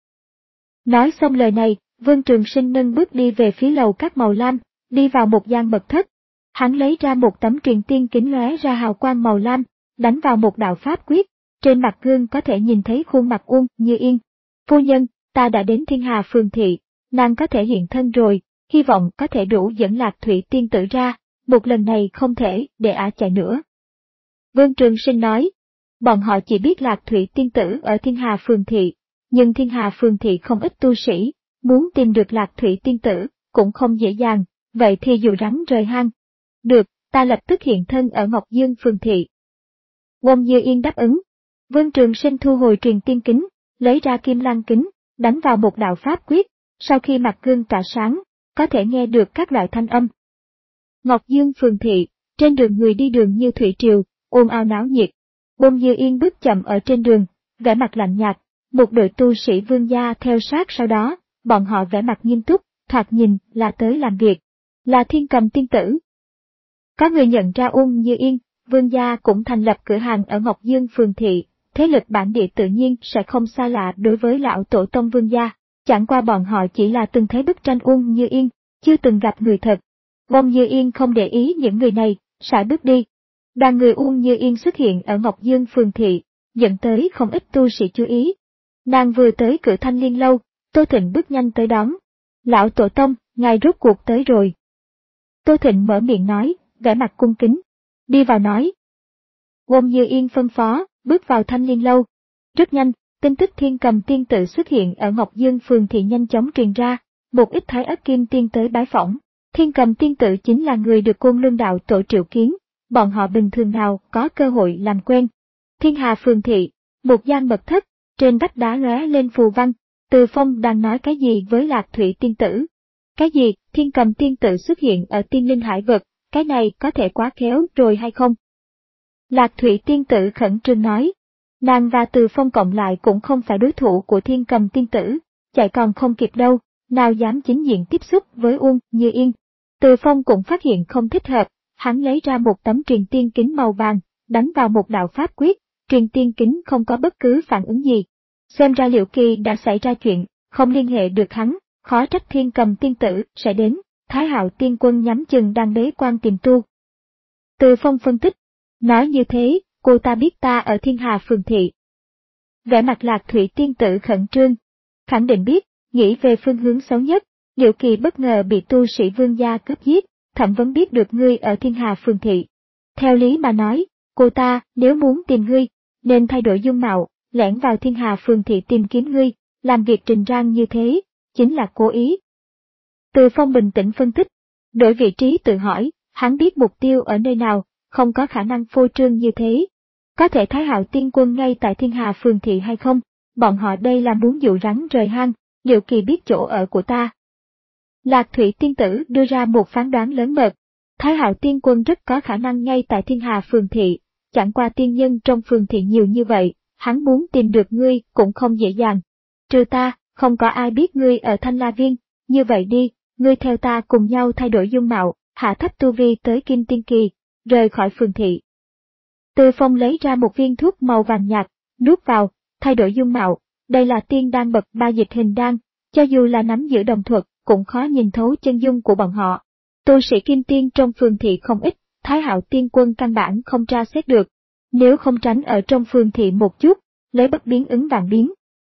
Nói xong lời này, Vương Trường Sinh nâng bước đi về phía lầu các màu lam, đi vào một gian mật thất. Hắn lấy ra một tấm truyền tiên kính lóe ra hào quang màu lam, đánh vào một đạo pháp quyết, trên mặt gương có thể nhìn thấy khuôn mặt Uông Như Yên. Phu nhân, ta đã đến Thiên Hà phường thị, nàng có thể hiện thân rồi, hy vọng có thể đủ dẫn Lạc Thủy tiên tử ra, một lần này không thể để ả chạy nữa. Vương Trường Sinh nói, bọn họ chỉ biết Lạc Thủy tiên tử ở Thiên Hà phường thị, nhưng Thiên Hà phường thị không ít tu sĩ, muốn tìm được Lạc Thủy tiên tử cũng không dễ dàng, vậy thì dù rắn rời hang. Được, ta lập tức hiện thân ở Ngọc Dương phường thị. Uông Như Yên đáp ứng. Vương Trường Sinh thu hồi truyền tiên kính, lấy ra kim lan kính, đánh vào một đạo pháp quyết, sau khi mặt gương tỏa sáng, có thể nghe được các loại thanh âm. Ngọc Dương phường thị, trên đường người đi đường như thủy triều, ồn ào náo nhiệt. Uông Như Yên bước chậm ở trên đường, vẻ mặt lạnh nhạt, một đội tu sĩ Vương gia theo sát sau đó, bọn họ vẻ mặt nghiêm túc, thoạt nhìn là tới làm việc, là Thiên Cầm tiên tử. Có người nhận ra Uông Như Yên, Vương gia cũng thành lập cửa hàng ở Ngọc Dương phường thị, thế lực bản địa tự nhiên sẽ không xa lạ đối với lão tổ tông Vương gia, chẳng qua bọn họ chỉ là từng thấy bức tranh Uông Như Yên, chưa từng gặp người thật. Uông Như Yên không để ý những người này, sải bước đi. Đoàn người Uông Như Yên xuất hiện ở Ngọc Dương phường thị, dẫn tới không ít tu sĩ chú ý. Nàng vừa tới cửa Thanh Liên lâu, Tô Thịnh bước nhanh tới đón. Lão tổ tông, ngài rốt cuộc tới rồi. Tô Thịnh mở miệng nói, vẻ mặt cung kính. Đi vào nói. Uông Như Yên phân phó, bước vào Thanh Liên lâu. Rất nhanh, tin tức Thiên Cầm tiên tử xuất hiện ở Ngọc Dương phường thị nhanh chóng truyền ra, một ít thái ất kim tiên tới bái phỏng. Thiên Cầm tiên tử chính là người được Côn Lương đạo tổ triệu kiến, bọn họ bình thường nào có cơ hội làm quen. Thiên Hà phường thị, một gian mật thất, trên vách đá lóe lên phù văn, Từ Phong đang nói cái gì với Lạc Thủy tiên tử. Cái gì, Thiên Cầm tiên tử xuất hiện ở tiên linh hải vực, cái này có thể quá khéo rồi hay không? Lạc Thủy tiên tử khẩn trương nói, nàng và Từ Phong cộng lại cũng không phải đối thủ của Thiên Cầm tiên tử, chạy còn không kịp đâu, nào dám chính diện tiếp xúc với Uông Như Yên. Từ Phong cũng phát hiện không thích hợp, hắn lấy ra một tấm truyền tiên kính màu vàng, đánh vào một đạo pháp quyết, truyền tiên kính không có bất cứ phản ứng gì. Xem ra Liễu Kỳ đã xảy ra chuyện, không liên hệ được hắn, khó trách Thiên Cầm tiên tử sẽ đến, Thái Hạo tiên quân nhắm chừng đang bế quan tìm tu. Từ Phong phân tích, nói như thế, cô ta biết ta ở Thiên Hà phường thị. Vẻ mặt Lạc Thủy tiên tử khẩn trương, khẳng định biết, nghĩ về phương hướng xấu nhất, Liễu Kỳ bất ngờ bị tu sĩ Vương gia cướp giết, thẩm vấn biết được ngươi ở Thiên Hà phường thị. Theo lý mà nói, cô ta nếu muốn tìm ngươi, nên thay đổi dung mạo, lẻn vào Thiên Hà phường thị tìm kiếm ngươi, làm việc trình rang như thế, chính là cố ý. Từ Phong bình tĩnh phân tích, đổi vị trí tự hỏi, hắn biết mục tiêu ở nơi nào, không có khả năng phô trương như thế. Có thể Thái Hạo tiên quân ngay tại Thiên Hà phường thị hay không? Bọn họ đây là muốn dụ rắn rời hang, Liễu Kỳ biết chỗ ở của ta. Lạc Thủy tiên tử đưa ra một phán đoán lớn mật. Thái Hạo tiên quân rất có khả năng ngay tại Thiên Hà phường thị, chẳng qua tiên nhân trong phường thị nhiều như vậy, hắn muốn tìm được ngươi cũng không dễ dàng. Trừ ta, không có ai biết ngươi ở Thanh La Viên, như vậy đi, ngươi theo ta cùng nhau thay đổi dung mạo, hạ thấp tu vi tới Kim Tiên Kỳ, rời khỏi phường thị. Từ Phong lấy ra một viên thuốc màu vàng nhạt, nuốt vào, thay đổi dung mạo, đây là tiên đan bậc ba dịch hình đan, cho dù là nắm giữ đồng thuật, cũng khó nhìn thấu chân dung của bọn họ. Tu sĩ Kim Tiên trong phường thị không ít, Thái Hạo tiên quân căn bản không tra xét được, nếu không tránh ở trong phường thị một chút, lấy bất biến ứng vạn biến.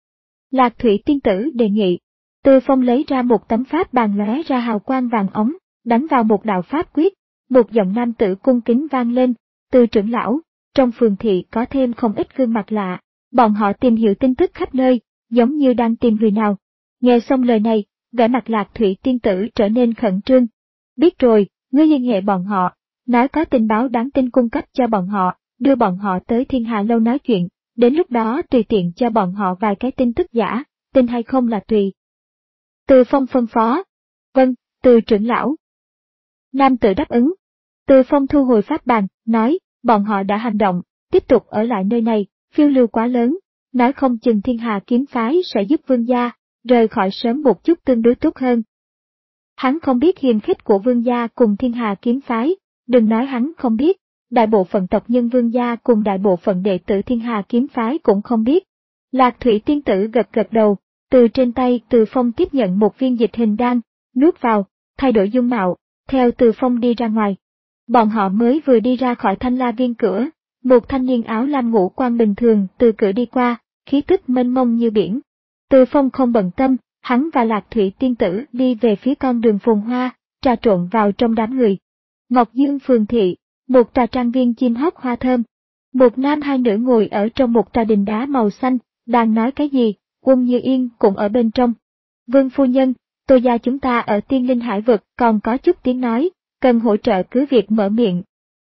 Lạc Thủy tiên tử đề nghị. Từ Phong lấy ra một tấm pháp bàn lóe ra hào quang vàng ống, đánh vào một đạo pháp quyết, một giọng nam tử cung kính vang lên, Từ trưởng lão, trong phường thị có thêm không ít gương mặt lạ, bọn họ tìm hiểu tin tức khắp nơi, giống như đang tìm người nào. Nghe xong lời này, vẻ mặt Lạc Thủy tiên tử trở nên khẩn trương. Biết rồi, ngươi liên hệ bọn họ, nói có tình báo đáng tin cung cấp cho bọn họ, đưa bọn họ tới Thiên Hà lâu nói chuyện, đến lúc đó tùy tiện cho bọn họ vài cái tin tức giả, tin hay không là tùy. Từ Phong phân phó. Vâng, Từ trưởng lão. Nam tử đáp ứng. Từ Phong thu hồi pháp bàn, nói, bọn họ đã hành động, tiếp tục ở lại nơi này, phiêu lưu quá lớn, nói không chừng Thiên Hà kiếm phái sẽ giúp vương gia, rời khỏi sớm một chút tương đối tốt hơn. Hắn không biết hiềm khích của vương gia cùng Thiên Hà kiếm phái, đừng nói hắn không biết, đại bộ phận tộc nhân vương gia cùng đại bộ phận đệ tử Thiên Hà kiếm phái cũng không biết. Lạc Thủy tiên tử gật gật đầu, từ trên tay Từ Phong tiếp nhận một viên dịch hình đan, nuốt vào, thay đổi dung mạo, theo Từ Phong đi ra ngoài. Bọn họ mới vừa đi ra khỏi Thanh La Viên cửa, một thanh niên áo lam ngũ quan bình thường từ cửa đi qua, khí tức mênh mông như biển. Từ Phong không bận tâm, hắn và Lạc Thủy tiên tử đi về phía con đường phồn hoa, trà trộn vào trong đám người. Ngọc Dương phường thị, một trà trang viên chim hót hoa thơm. Một nam hai nữ ngồi ở trong một trà đình đá màu xanh, đang nói cái gì, Uông Như Yên cũng ở bên trong. Vương phu nhân, Tô gia chúng ta ở Tiên Linh Hải vực còn có chút tiếng nói, cần hỗ trợ cứ việc mở miệng.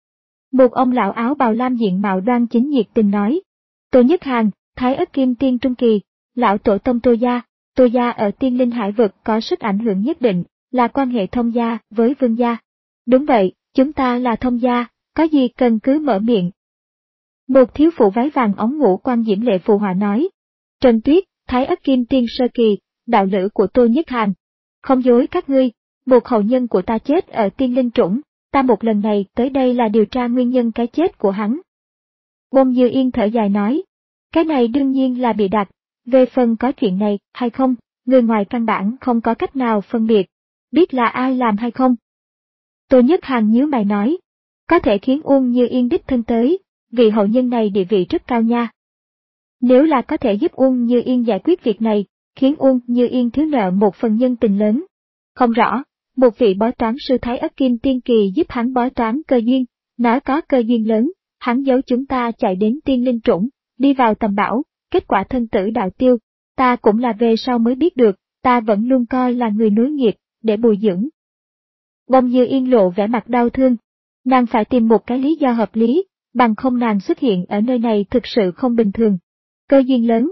Một ông lão áo bào lam diện mạo đoan chính nhiệt tình nói. Tô Nhất Hàn, Thái Ất Kim Tiên Trung Kỳ, lão tổ tông Tô gia, Tô gia ở Tiên Linh Hải vực có sức ảnh hưởng nhất định, là quan hệ thông gia với vương gia. Đúng vậy, chúng ta là thông gia, có gì cần cứ mở miệng. Một thiếu phụ váy vàng óng ngũ quan diễm lệ phù hòa nói. Trần Tuyết, Thái Ất Kim Tiên Sơ Kỳ, đạo lữ của Tô Nhất Hàn. Không dối các ngươi, một hậu nhân của ta chết ở Tiên Linh Trũng, ta một lần này tới đây là điều tra nguyên nhân cái chết của hắn. Bông Dư Yên thở dài nói. Cái này đương nhiên là bịa đặt, về phần có chuyện này hay không, người ngoài căn bản không có cách nào phân biệt, biết là ai làm hay không. Tô Nhất Hàn nhíu mày nói. Có thể khiến Uông Như Yên đích thân tới, vị hậu nhân này địa vị rất cao nha. Nếu là có thể giúp Uông Như Yên giải quyết việc này, khiến Uông Như Yên thiếu nợ một phần nhân tình lớn. Không rõ, một vị bói toán sư Thái Ất Kim Tiên Kỳ giúp hắn bói toán cơ duyên, nói có cơ duyên lớn, hắn giấu chúng ta chạy đến Tiên Linh Trũng, đi vào tầm bảo, kết quả thân tử đạo tiêu, ta cũng là về sau mới biết được, ta vẫn luôn coi là người nối nghiệp, để bồi dưỡng. Bông Như Yên lộ vẻ mặt đau thương, nàng phải tìm một cái lý do hợp lý, bằng không nàng xuất hiện ở nơi này thực sự không bình thường. Cơ duyên lớn.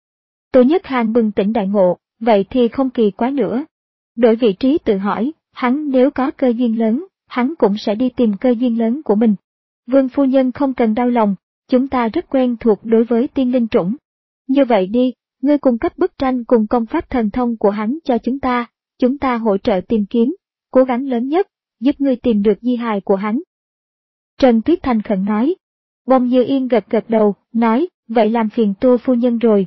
Tô Nhất Hàn bừng tỉnh đại ngộ, vậy thì không kỳ quá nữa. Đổi vị trí tự hỏi, hắn nếu có cơ duyên lớn, hắn cũng sẽ đi tìm cơ duyên lớn của mình. Vương phu nhân không cần đau lòng, chúng ta rất quen thuộc đối với Tiên Linh Trũng. Như vậy đi, ngươi cung cấp bức tranh cùng công pháp thần thông của hắn cho chúng ta, chúng ta hỗ trợ tìm kiếm, cố gắng lớn nhất, giúp ngươi tìm được di hài của hắn. Trần Tuyết thành khẩn nói. Bông Như Yên gật gật đầu, nói, vậy làm phiền Tô phu nhân rồi.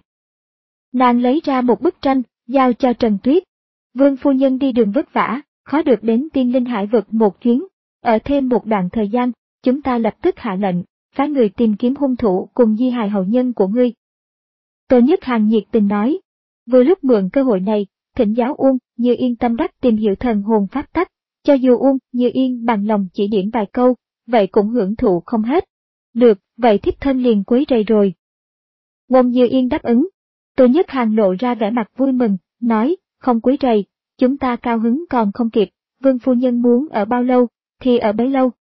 Nàng lấy ra một bức tranh, giao cho Trần Tuyết. Vương phu nhân đi đường vất vả, khó được đến Tiên Linh Hải vực một chuyến, ở thêm một đoạn thời gian, chúng ta lập tức hạ lệnh, phái người tìm kiếm hung thủ cùng di hài hậu nhân của ngươi. Tô Nhất Hàn nhiệt tình nói. Vừa lúc mượn cơ hội này, thỉnh giáo Uông Như Yên tâm đắc tìm hiểu thần hồn pháp tắc, cho dù Uông Như Yên bằng lòng chỉ điểm vài câu, vậy cũng hưởng thụ không hết. Được, vậy thiếp thân liền quấy rầy rồi. Bông Như Yên đáp ứng. Tô Nhất Hàn lộ ra vẻ mặt vui mừng, nói, không quấy rầy, chúng ta cao hứng còn không kịp, vương phu nhân muốn ở bao lâu, thì ở bấy lâu.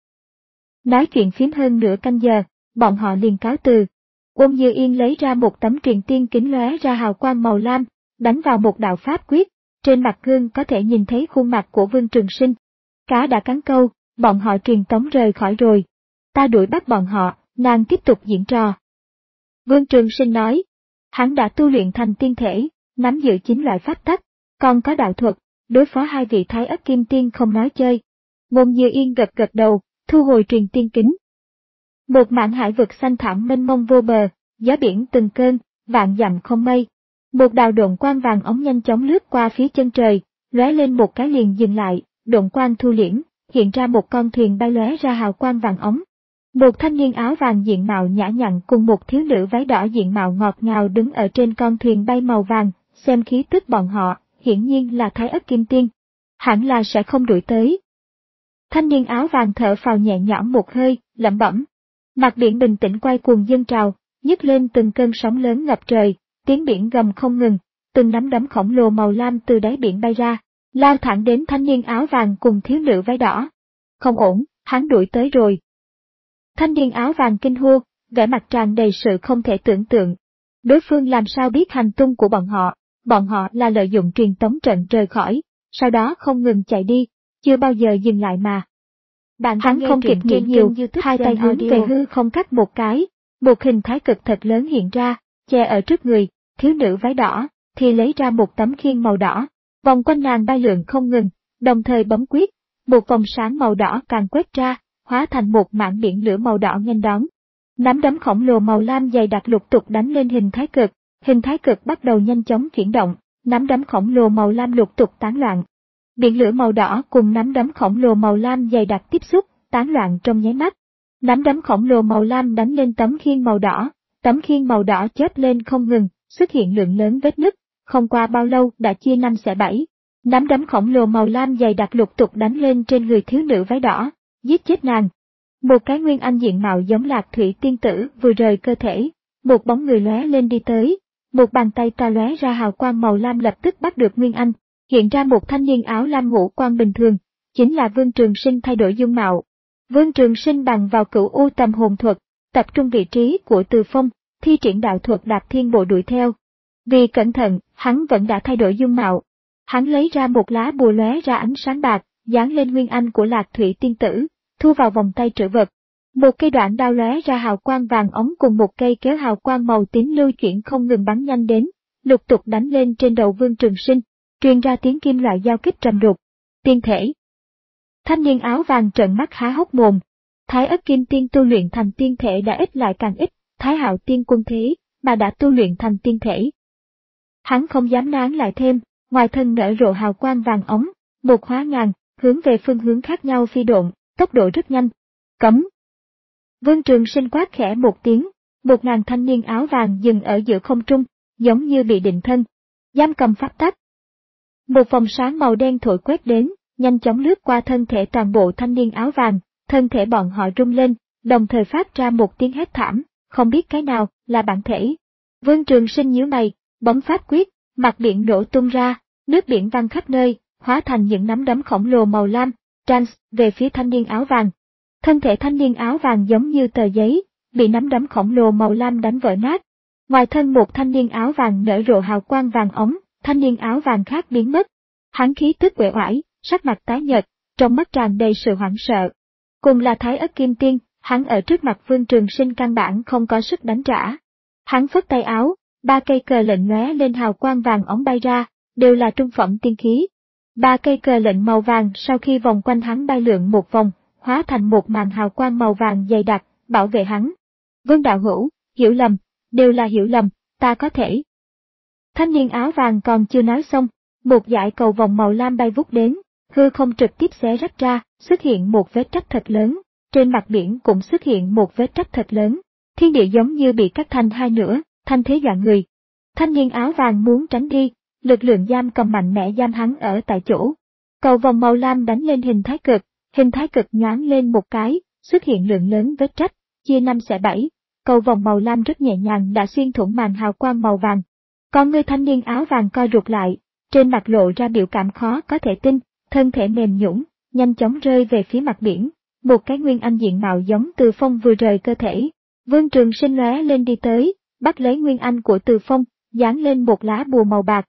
Nói chuyện phím hơn nửa canh giờ, bọn họ liền cáo từ. Bông Như Yên lấy ra một tấm truyền tiên kính lóe ra hào quang màu lam, đánh vào một đạo pháp quyết, trên mặt gương có thể nhìn thấy khuôn mặt của Vương Trường Sinh. Cá đã cắn câu, bọn họ truyền tống rời khỏi rồi. Ta đuổi bắt bọn họ, nàng tiếp tục diễn trò. Vương Trường Sinh nói, hắn đã tu luyện thành tiên thể, nắm giữ chín loại pháp tắc, còn có đạo thuật, đối phó hai vị Thái Ất Kim Tiên không nói chơi. Ngôn Như Yên gật gật đầu, thu hồi truyền tiên kính. Một mảng hải vực xanh thẳm mênh mông vô bờ, gió biển từng cơn, vạn dặm không mây. Một đạo độn quang vàng ống nhanh chóng lướt qua phía chân trời, lóe lên một cái liền dừng lại, độn quang thu liễm, hiện ra một con thuyền bay lóe ra hào quang vàng ống. Một thanh niên áo vàng diện mạo nhã nhặn cùng một thiếu nữ váy đỏ diện mạo ngọt ngào đứng ở trên con thuyền bay màu vàng, xem khí tức bọn họ, hiển nhiên là Thái Ất Kim Tiên. Hẳn là sẽ không đuổi tới. Thanh niên áo vàng thở phào nhẹ nhõm một hơi, lẩm bẩm. Mặt biển bình tĩnh quay cuồng dâng trào, nhấc lên từng cơn sóng lớn ngập trời, tiếng biển gầm không ngừng, từng nắm đấm khổng lồ màu lam từ đáy biển bay ra, lao thẳng đến thanh niên áo vàng cùng thiếu nữ váy đỏ. Không ổn, hắn đuổi tới rồi. Thanh niên áo vàng kinh hô, vẻ mặt tràn đầy sự không thể tưởng tượng. Đối phương làm sao biết hành tung của bọn họ, bọn họ là lợi dụng truyền tống trận rời khỏi, sau đó không ngừng chạy đi, chưa bao giờ dừng lại mà. Bạn hắn không kịp nghĩ nhiều, hai tay hướng về hư không cắt một cái, một hình thái cực thật lớn hiện ra, che ở trước người, thiếu nữ váy đỏ, thì lấy ra một tấm khiên màu đỏ, vòng quanh nàng bay lượn không ngừng, đồng thời bấm quyết, một vòng sáng màu đỏ càng quét ra, hóa thành một mảng biển lửa màu đỏ nghênh đón. Nắm đấm khổng lồ màu lam dày đặc lục tục đánh lên hình thái cực, hình thái cực bắt đầu nhanh chóng chuyển động, nắm đấm khổng lồ màu lam lục tục tán loạn. Biển lửa màu đỏ cùng nắm đấm khổng lồ màu lam dày đặc tiếp xúc, tán loạn trong nháy mắt. Nắm đấm khổng lồ màu lam đánh lên tấm khiên màu đỏ, tấm khiên màu đỏ chớp lên không ngừng, xuất hiện lượng lớn vết nứt, không qua bao lâu đã chia năm xẻ bảy. Nắm đấm khổng lồ màu lam dày đặc lục tục đánh lên trên người thiếu nữ váy đỏ, giết chết nàng. Một cái nguyên anh diện mạo giống Lạc Thủy tiên tử vừa rời cơ thể, một bóng người lóe lên đi tới, một bàn tay to lóe ra hào quang màu lam lập tức bắt được nguyên anh, hiện ra một thanh niên áo lam ngũ quan bình thường, chính là Vương Trường Sinh thay đổi dung mạo. Vương Trường Sinh bằng vào Cửu U Tầm Hồn Thuật, tập trung vị trí của Từ Phong, thi triển đạo thuật Đạp Thiên Bộ đuổi theo. Vì cẩn thận, hắn vẫn đã thay đổi dung mạo. Hắn lấy ra một lá bùa lóe ra ánh sáng bạc, dán lên nguyên anh của Lạc Thủy tiên tử, thu vào vòng tay trữ vật. Một cây đoạn đao lóe ra hào quang vàng ống cùng một cây kéo hào quang màu tím lưu chuyển không ngừng bắn nhanh đến, lục tục đánh lên trên đầu Vương Trường Sinh, truyền ra tiếng kim loại giao kích trầm đục. Tiên thể. Thanh niên áo vàng trợn mắt há hốc mồm. Thái Ất Kim Tiên tu luyện thành tiên thể đã ít lại càng ít, Thái Hạo Tiên Quân thế mà đã tu luyện thành tiên thể. Hắn không dám nán lại thêm, ngoài thân nở rộ hào quang vàng ống, một hóa ngàn, hướng về phương hướng khác nhau phi độn, tốc độ rất nhanh. Cấm. Vương Trường Sinh quát khẽ một tiếng, một ngàn thanh niên áo vàng dừng ở giữa không trung, giống như bị định thân. Giam cầm pháp tắc. Một vòng sáng màu đen thổi quét đến, nhanh chóng lướt qua thân thể toàn bộ thanh niên áo vàng, thân thể bọn họ rung lên, đồng thời phát ra một tiếng hét thảm, không biết cái nào là bản thể. Vương Trường Sinh nhíu mày, bấm pháp quyết, mặt biển nổ tung ra, nước biển văng khắp nơi, hóa thành những nắm đấm khổng lồ màu lam, trans về phía thanh niên áo vàng. Thân thể thanh niên áo vàng giống như tờ giấy, bị nắm đấm khổng lồ màu lam đánh vỡ nát. Ngoài thân một thanh niên áo vàng nở rộ hào quang vàng ống, thanh niên áo vàng khác biến mất. Hắn khí tức uể oải, sắc mặt tái nhợt, trong mắt tràn đầy sự hoảng sợ. Cùng là Thái Ất Kim Tiên, hắn ở trước mặt Vương Trường Sinh căn bản không có sức đánh trả. Hắn phất tay áo, ba cây cờ lệnh lóe lên hào quang vàng ống bay ra, đều là trung phẩm tiên khí. Ba cây cờ lệnh màu vàng sau khi vòng quanh hắn bay lượn một vòng, hóa thành một màn hào quang màu vàng dày đặc, bảo vệ hắn. Vương đạo hữu, hiểu lầm, đều là hiểu lầm, ta có thể. Thanh niên áo vàng còn chưa nói xong, một dải cầu vòng màu lam bay vút đến, hư không trực tiếp xé rách ra, xuất hiện một vết rách thật lớn, trên mặt biển cũng xuất hiện một vết rách thật lớn, thiên địa giống như bị cắt thành hai nửa, thanh thế dọa người. Thanh niên áo vàng muốn tránh đi, lực lượng giam cầm mạnh mẽ giam hắn ở tại chỗ. Cầu vòng màu lam đánh lên hình thái cực, hình thái cực nhoáng lên một cái, xuất hiện lượng lớn vết rách, chia năm xẻ bảy, cầu vòng màu lam rất nhẹ nhàng đã xuyên thủng màn hào quang màu vàng. Còn người thanh niên áo vàng co rụt lại, trên mặt lộ ra biểu cảm khó có thể tin, thân thể mềm nhũn, nhanh chóng rơi về phía mặt biển. Một cái nguyên anh diện mạo giống Từ Phong vừa rời cơ thể. Vương Trường Sinh lóe lên đi tới, bắt lấy nguyên anh của Từ Phong, dán lên một lá bùa màu bạc.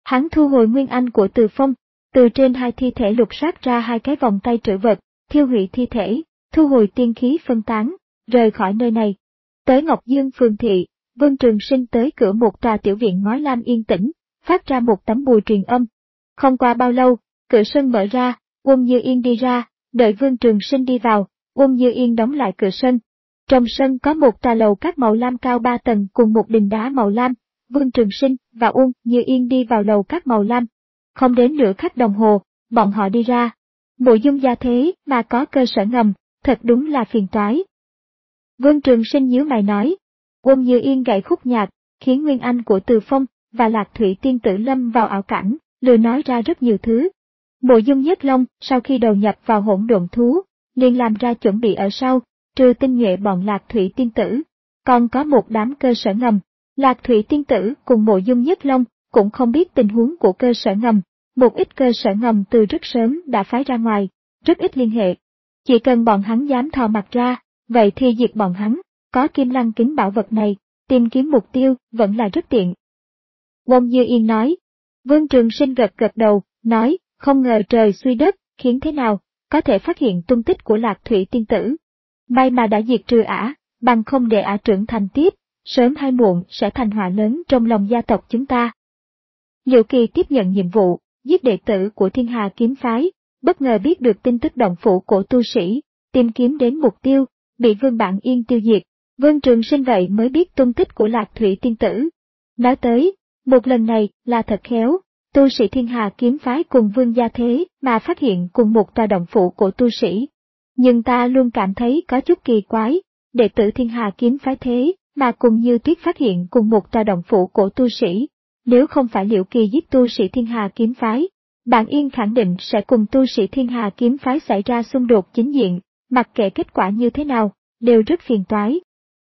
Hắn thu hồi nguyên anh của Từ Phong, từ trên hai thi thể lục soát ra hai cái vòng tay trữ vật, thiêu hủy thi thể, thu hồi tiên khí phân tán, rời khỏi nơi này. Tới Ngọc Dương phường thị, Vương Trường Sinh tới cửa một tòa tiểu viện ngói lam yên tĩnh, phát ra một tấm bùa truyền âm. Không qua bao lâu, cửa sân mở ra, Uông Như Yên đi ra, đợi Vương Trường Sinh đi vào, Uông Như Yên đóng lại cửa sân. Trong sân có một tòa lầu các màu lam cao ba tầng cùng một đình đá màu lam. Vương Trường Sinh và Uông Như Yên đi vào lầu các màu lam. Không đến nửa khắc đồng hồ, bọn họ đi ra. Mộ Dung gia thế mà có cơ sở ngầm, thật đúng là phiền toái. Vương Trường Sinh nhíu mày nói. Uông Như Yên gảy khúc nhạc, khiến Nguyên Anh của Từ Phong và Lạc Thủy Tiên Tử lâm vào ảo cảnh, lừa nói ra rất nhiều thứ. Mộ Dung Nhất Long sau khi đầu nhập vào hỗn độn thú, liền làm ra chuẩn bị ở sau, trừ tinh nhuệ bọn Lạc Thủy Tiên Tử, còn có một đám cơ sở ngầm. Lạc Thủy Tiên Tử cùng Mộ Dung Nhất Long cũng không biết tình huống của cơ sở ngầm, một ít cơ sở ngầm từ rất sớm đã phái ra ngoài, rất ít liên hệ. Chỉ cần bọn hắn dám thò mặt ra, vậy thì diệt bọn hắn, có Kim Lăng Kính bảo vật này, tìm kiếm mục tiêu vẫn là rất tiện. Uông Như Yên nói. Vương Trường Sinh gật gật đầu, nói, không ngờ trời xuôi đất, khiến thế nào, có thể phát hiện tung tích của Lạc Thủy Tiên Tử. May mà đã diệt trừ ả, bằng không để ả trưởng thành tiếp, sớm hay muộn sẽ thành họa lớn trong lòng gia tộc chúng ta. Liễu Kỳ tiếp nhận nhiệm vụ, giết đệ tử của Thiên Hà Kiếm Phái, bất ngờ biết được tin tức động phủ cổ tu sĩ, tìm kiếm đến mục tiêu, bị Vương Bản Yên tiêu diệt. Vương Trường Sinh vậy mới biết tung tích của Lạc Thủy Tiên Tử. Nói tới, một lần này là thật khéo, tu sĩ Thiên Hà Kiếm Phái cùng Vương gia thế mà phát hiện cùng một tòa động phủ của tu sĩ. Nhưng ta luôn cảm thấy có chút kỳ quái, đệ tử Thiên Hà Kiếm Phái thế mà cùng Như Tuyết phát hiện cùng một tòa động phủ của tu sĩ. Nếu không phải Liễu Kỳ giết tu sĩ Thiên Hà Kiếm Phái, Bản Yên khẳng định sẽ cùng tu sĩ Thiên Hà Kiếm Phái xảy ra xung đột chính diện, mặc kệ kết quả như thế nào, đều rất phiền toái.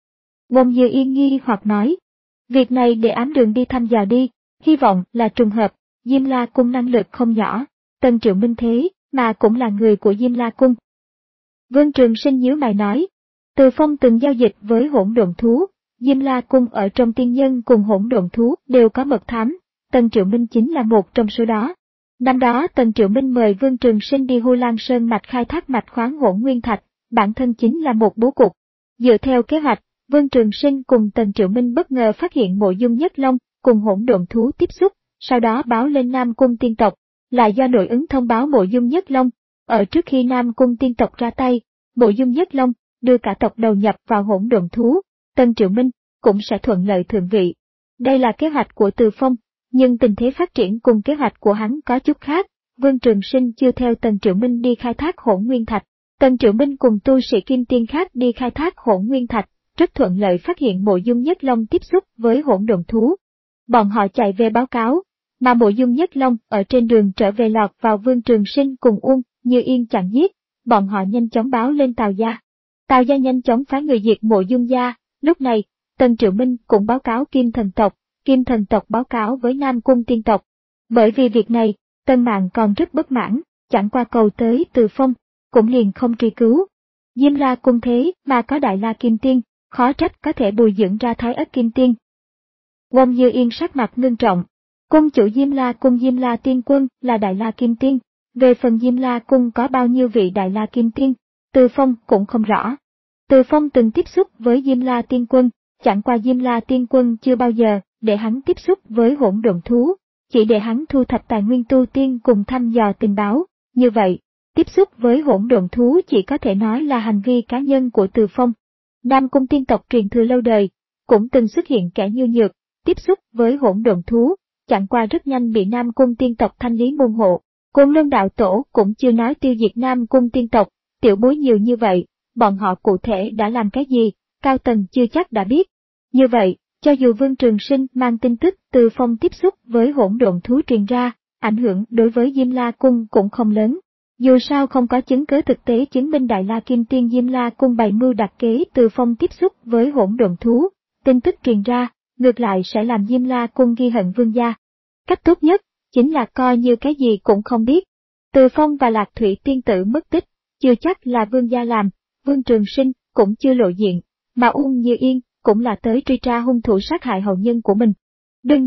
Uông Như Yên nghi hoặc nói, việc này để ám đường đi thăm dò đi, hy vọng là trùng hợp, Diêm La Cung năng lực không nhỏ, Tân Triệu Minh thế, mà cũng là người của Diêm La Cung. Vương Trường Sinh nhíu mày nói, Từ Phong từng giao dịch với hỗn độn thú, Diêm La Cung ở trong tiên nhân cùng hỗn độn thú đều có mật thám, Tân Triệu Minh chính là một trong số đó. Năm đó Tân Triệu Minh mời Vương Trường Sinh đi Hu Lan Sơn mạch khai thác mạch khoáng hỗn nguyên thạch, bản thân chính là một bố cục. Dựa theo kế hoạch, Vương Trường Sinh cùng Tần Triệu Minh bất ngờ phát hiện Mộ Dung Nhất Long cùng hỗn độn thú tiếp xúc, sau đó báo lên Nam Cung tiên tộc, là do nội ứng thông báo Mộ Dung Nhất Long. Ở trước khi Nam Cung tiên tộc ra tay, Mộ Dung Nhất Long đưa cả tộc đầu nhập vào hỗn độn thú, Tần Triệu Minh cũng sẽ thuận lợi thượng vị. Đây là kế hoạch của Từ Phong, nhưng tình thế phát triển cùng kế hoạch của hắn có chút khác. Vương Trường Sinh chưa theo Tần Triệu Minh đi khai thác hỗn nguyên thạch, Tần Triệu Minh cùng tu sĩ kim tiên khác đi khai thác hỗn nguyên thạch, rất thuận lợi phát hiện Mộ Dung Nhất Long tiếp xúc với hỗn độn thú. Bọn họ chạy về báo cáo, mà Mộ Dung Nhất Long ở trên đường trở về lọt vào Vương Trường Sinh cùng Uông Như Yên chặn giết, bọn họ nhanh chóng báo lên Tào gia. Tào gia nhanh chóng phái người diệt Mộ Dung gia. Lúc này, Tần Triệu Minh cũng báo cáo Kim Thần tộc, Kim Thần tộc báo cáo với Nam Cung tiên tộc. Bởi vì việc này, Tân Mạng còn rất bất mãn, chẳng qua cầu tới Từ Phong, cũng liền không truy cứu. Diêm La Cung thế mà có Đại La Kim Tiên, khó trách có thể bồi dưỡng ra Thái Ất Kim Tiên. Uông Như Yên sắc mặt ngưng trọng. Cung chủ Diêm La Cung Diêm La Tiên Quân là Đại La Kim Tiên, về phần Diêm La Cung có bao nhiêu vị Đại La Kim Tiên, Từ Phong cũng không rõ. Từ Phong từng tiếp xúc với Diêm La Tiên Quân, chẳng qua Diêm La Tiên Quân chưa bao giờ để hắn tiếp xúc với hỗn độn thú, chỉ để hắn thu thập tài nguyên tu tiên cùng thăm dò tình báo. Như vậy, tiếp xúc với hỗn độn thú chỉ có thể nói là hành vi cá nhân của Từ Phong. Nam Cung tiên tộc truyền thừa lâu đời, cũng từng xuất hiện kẻ nhu nhược, tiếp xúc với hỗn độn thú, chẳng qua rất nhanh bị Nam Cung tiên tộc thanh lý môn hộ. Côn Luân đạo tổ cũng chưa nói tiêu diệt Nam Cung tiên tộc, tiểu bối nhiều như vậy, bọn họ cụ thể đã làm cái gì, cao tầng chưa chắc đã biết. Như vậy, cho dù Vương Trường Sinh mang tin tức Từ Phong tiếp xúc với hỗn độn thú truyền ra, ảnh hưởng đối với Diêm La Cung cũng không lớn. Dù sao không có chứng cứ thực tế chứng minh Đại La Kim Tiên Diêm La Cung bày mưu đặt kế Từ Phong tiếp xúc với hỗn độn thú, tin tức truyền ra, ngược lại sẽ làm Diêm La Cung ghi hận Vương gia. Cách tốt nhất, chính là coi như cái gì cũng không biết. Từ Phong và Lạc Thủy Tiên Tử mất tích, chưa chắc là Vương gia làm, Vương Trường Sinh cũng chưa lộ diện, mà Uông Như Yên cũng là tới truy tra hung thủ sát hại hậu nhân của mình. Đương nhiên,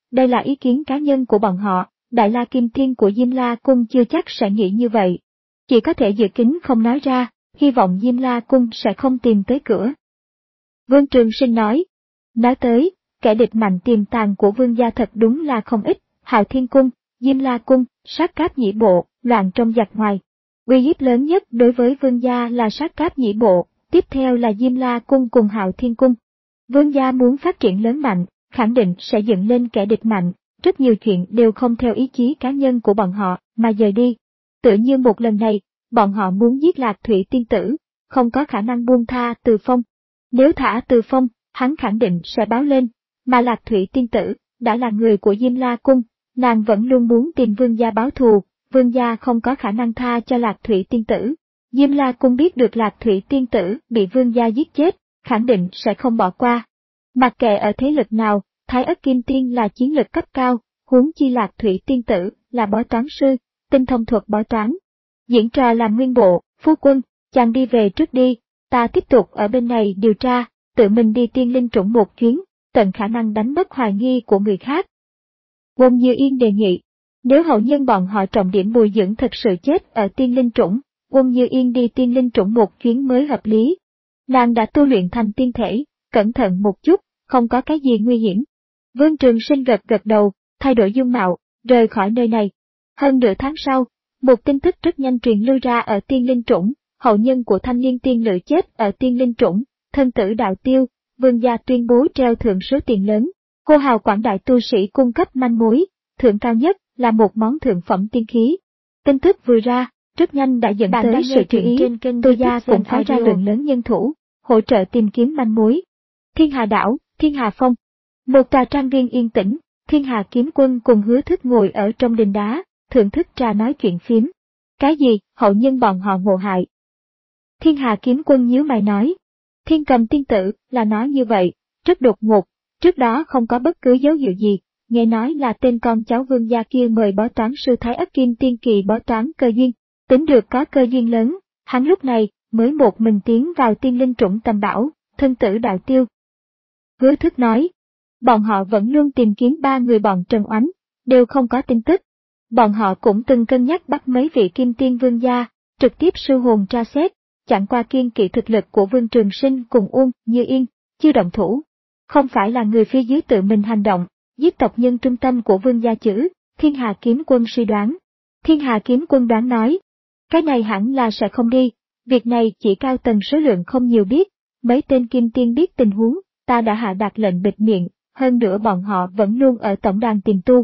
đây là ý kiến cá nhân của bọn họ, Đại La Kim Tiên của Diêm La Cung chưa chắc sẽ nghĩ như vậy. Chỉ có thể dự kín không nói ra, hy vọng Diêm La Cung sẽ không tìm tới cửa. Vương Trường Sinh nói. Nói tới, kẻ địch mạnh tiềm tàng của vương gia thật đúng là không ít, Hạo Thiên Cung, Diêm La Cung, Sát Cáp Nhĩ Bộ, loạn trong giặc ngoài. Uy hiếp lớn nhất đối với vương gia là Sát Cáp Nhĩ Bộ, tiếp theo là Diêm La Cung cùng Hạo Thiên Cung. Vương gia muốn phát triển lớn mạnh, khẳng định sẽ dựng lên kẻ địch mạnh, rất nhiều chuyện đều không theo ý chí cá nhân của bọn họ mà dời đi. Tựa như một lần này, bọn họ muốn giết Lạc Thủy Tiên Tử, không có khả năng buông tha Từ Phong. Nếu thả Từ Phong, hắn khẳng định sẽ báo lên, mà Lạc Thủy Tiên Tử đã là người của Diêm La Cung, nàng vẫn luôn muốn tìm vương gia báo thù, vương gia không có khả năng tha cho Lạc Thủy Tiên Tử. Diêm La Cung biết được Lạc Thủy Tiên Tử bị vương gia giết chết, khẳng định sẽ không bỏ qua. Mặc kệ ở thế lực nào, Thái Ất Kim Tiên là chiến lực cấp cao, huống chi Lạc Thủy Tiên Tử là bói toán sư, tinh thông thuật bói toán. Diễn trò làm nguyên bộ, phu quân, chàng đi về trước đi, ta tiếp tục ở bên này điều tra, tự mình đi Tiên Linh Trũng một chuyến, tận khả năng đánh mất hoài nghi của người khác. Wông Như Yên đề nghị, nếu hậu nhân bọn họ trọng điểm bồi dưỡng thực sự chết ở Tiên Linh Trũng, Wông Như Yên đi Tiên Linh Trũng một chuyến mới hợp lý. Nàng đã tu luyện thành tiên thể, cẩn thận một chút, không có cái gì nguy hiểm. Vương Trường Sinh gật gật đầu, thay đổi dung mạo, rời khỏi nơi này. Hơn nửa tháng sau, một tin tức rất nhanh truyền lưu ra ở Tiên Linh Trũng, hậu nhân của thanh niên tiên nữ chết ở Tiên Linh Trũng, thân tử đạo tiêu, vương gia tuyên bố treo thưởng số tiền lớn, hô hào quảng đại tu sĩ cung cấp manh mối, thưởng cao nhất là một món thượng phẩm tiên khí. Tin tức vừa ra, rất nhanh đã dẫn Bạn tới đã sự chú ý, trên kênh Tô Gia YouTube cũng phái ra Audio. lượng lớn nhân thủ, hỗ trợ tìm kiếm manh mối. Thiên Hà Đảo, Thiên Hà Phong. Một trà trang viên yên tĩnh, Thiên Hà Kiếm Quân cùng Hứa Thức ngồi ở trong đình đá, thưởng thức trà nói chuyện phím. Cái gì, hậu nhân bọn họ ngộ hại? Thiên Hà Kiếm Quân nhíu mày nói. Thiên Cầm Tiên Tử là nói như vậy, rất đột ngột, trước đó không có bất cứ dấu hiệu gì, nghe nói là tên con cháu vương gia kia mời bói toán sư Thái Ất Kim Tiên Kỳ bói toán cơ duyên, tính được có cơ duyên lớn, hắn lúc này mới một mình tiến vào Tiên Linh Trũng tầm bảo, thân tử đạo tiêu. Hứa Thức nói, bọn họ vẫn luôn tìm kiếm ba người bọn Trần Oánh, đều không có tin tức. Bọn họ cũng từng cân nhắc bắt mấy vị Kim Tiên vương gia, trực tiếp sư hồn tra xét, chẳng qua kiên kỵ thực lực của Vương Trường Sinh cùng Uông Như Yên, chưa động thủ. Không phải là người phía dưới tự mình hành động, giết tộc nhân trung tâm của vương gia chữ, Thiên Hà Kiếm Quân suy đoán. Thiên Hà Kiếm Quân đoán nói, cái này hẳn là sẽ không đi, việc này chỉ cao tầng số lượng không nhiều biết, mấy tên Kim Tiên biết tình huống, ta đã hạ đạt lệnh bịt miệng, hơn nữa bọn họ vẫn luôn ở tổng đàn tìm tu.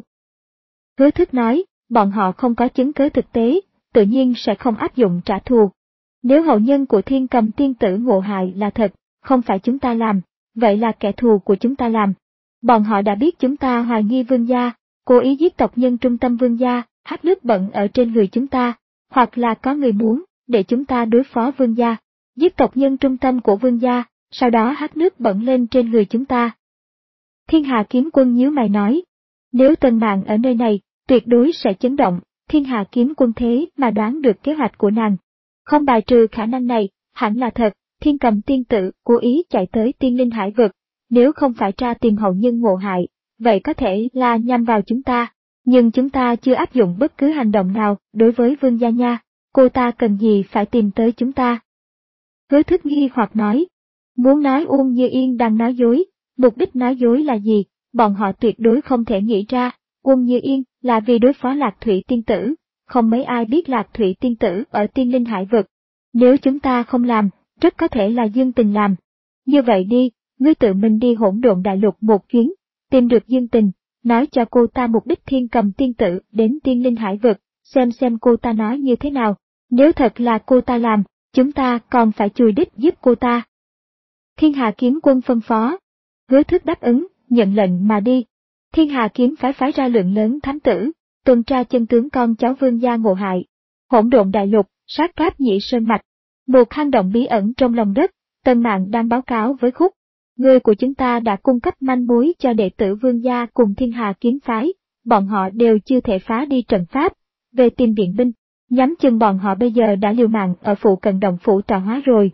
Hứa Thức nói, bọn họ không có chứng cứ thực tế, tự nhiên sẽ không áp dụng trả thù. Nếu hậu nhân của Thiên Cầm Tiên Tử ngộ hại là thật, không phải chúng ta làm, vậy là kẻ thù của chúng ta làm. Bọn họ đã biết chúng ta hoài nghi vương gia, cố ý giết tộc nhân trung tâm vương gia, hắt nước bẩn ở trên người chúng ta, hoặc là có người muốn để chúng ta đối phó vương gia, giết tộc nhân trung tâm của vương gia, sau đó hắt nước bẩn lên trên người chúng ta. Thiên Hà Kiếm Quân nhíu mày nói, nếu Tần Mạn ở nơi này, tuyệt đối sẽ chấn động, Thiên Hà Kiếm Quân thế mà đoán được kế hoạch của nàng. Không bài trừ khả năng này, hẳn là thật, Thiên Cầm Tiên Tử cố ý chạy tới Tiên Linh Hải vực, nếu không phải tra tìm hậu nhân ngộ hại, vậy có thể là nhằm vào chúng ta, nhưng chúng ta chưa áp dụng bất cứ hành động nào đối với vương gia nha, cô ta cần gì phải tìm tới chúng ta. Hứa Thức nghi hoặc nói, muốn nói Uông Như Yên đang nói dối, mục đích nói dối là gì, bọn họ tuyệt đối không thể nghĩ ra, Uông Như Yên là vì đối phó Lạc Thủy Tiên Tử, không mấy ai biết Lạc Thủy Tiên Tử ở Tiên Linh Hải vực. Nếu chúng ta không làm, rất có thể là Dương Tình làm. Như vậy đi, ngươi tự mình đi Hỗn Độn Đại Lục một chuyến, tìm được Dương Tình, nói cho cô ta mục đích Thiên Cầm Tiên Tử đến Tiên Linh Hải vực, xem xem cô ta nói như thế nào. Nếu thật là cô ta làm, chúng ta còn phải chùi đít giúp cô ta. Thiên Hà Kiếm Quân phân phó. Hứa Thức đáp ứng, nhận lệnh mà đi. Thiên Hà Kiếm phái phái ra lượng lớn thám tử, tuần tra chân tướng con cháu vương gia ngộ hại. Hỗn Độn Đại Lục, Sát Cáp Nhĩ Sơn Mạch. Một hang động bí ẩn trong lòng đất, Tần Mạn đang báo cáo với Khúc. Người của chúng ta đã cung cấp manh mối cho đệ tử vương gia cùng Thiên Hà Kiếm phái, bọn họ đều chưa thể phá đi trận pháp. Về tìm viện binh, nhắm chừng bọn họ bây giờ đã liều mạng ở phụ cận động phủ tọa hóa rồi.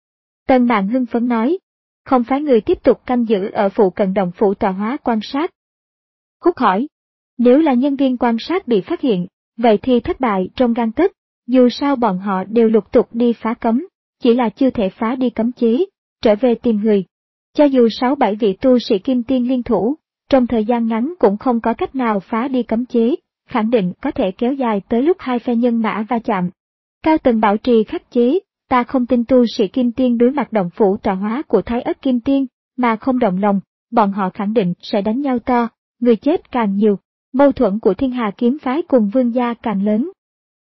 Tần Mạn hưng phấn nói, không phải người tiếp tục canh giữ ở phụ cận động phủ tọa hóa quan sát. Khúc hỏi, nếu là nhân viên quan sát bị phát hiện, vậy thì thất bại trong gang tấc, dù sao bọn họ đều lục tục đi phá cấm, chỉ là chưa thể phá đi cấm chế, trở về tìm người. Cho dù sáu bảy vị tu sĩ kim tiên liên thủ, trong thời gian ngắn cũng không có cách nào phá đi cấm chế, khẳng định có thể kéo dài tới lúc hai phe nhân mã va chạm. Cao tầng bảo trì khắc chế, ta không tin tu sĩ kim tiên đối mặt động phủ tọa hóa của Thái Ất kim tiên, mà không động lòng, bọn họ khẳng định sẽ đánh nhau to, người chết càng nhiều, mâu thuẫn của Thiên Hà kiếm phái cùng Vương gia càng lớn.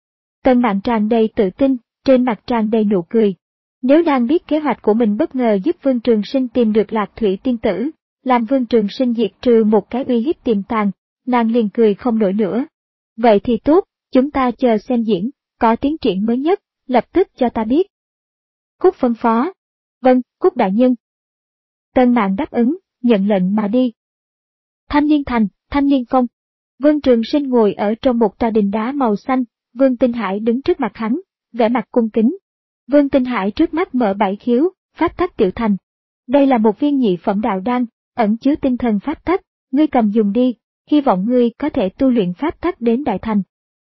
Tân Mạn tràn đầy tự tin, trên mặt tràn đầy nụ cười. Nếu nàng biết kế hoạch của mình bất ngờ giúp Vương Trường Sinh tìm được Lạc Thủy tiên tử, làm Vương Trường Sinh diệt trừ một cái uy hiếp tiềm tàng, nàng liền cười không nổi nữa. Vậy thì tốt, chúng ta chờ xem diễn, có tiến triển mới nhất, lập tức cho ta biết. Khúc phân phó. Vâng, Khúc đại nhân. Tân Mạn đáp ứng, nhận lệnh mà đi. Thanh Niên Thành, Thanh Niên Phong. Vương Trường Sinh ngồi ở trong một tòa đình đá màu xanh, Vương Tinh Hải đứng trước mặt hắn, vẻ mặt cung kính. Vương Tinh Hải trước mắt mở bảy khiếu, pháp tắc tiểu thành. Đây là một viên nhị phẩm đạo đan, ẩn chứa tinh thần pháp tắc, ngươi cầm dùng đi, hy vọng ngươi có thể tu luyện pháp tắc đến đại thành.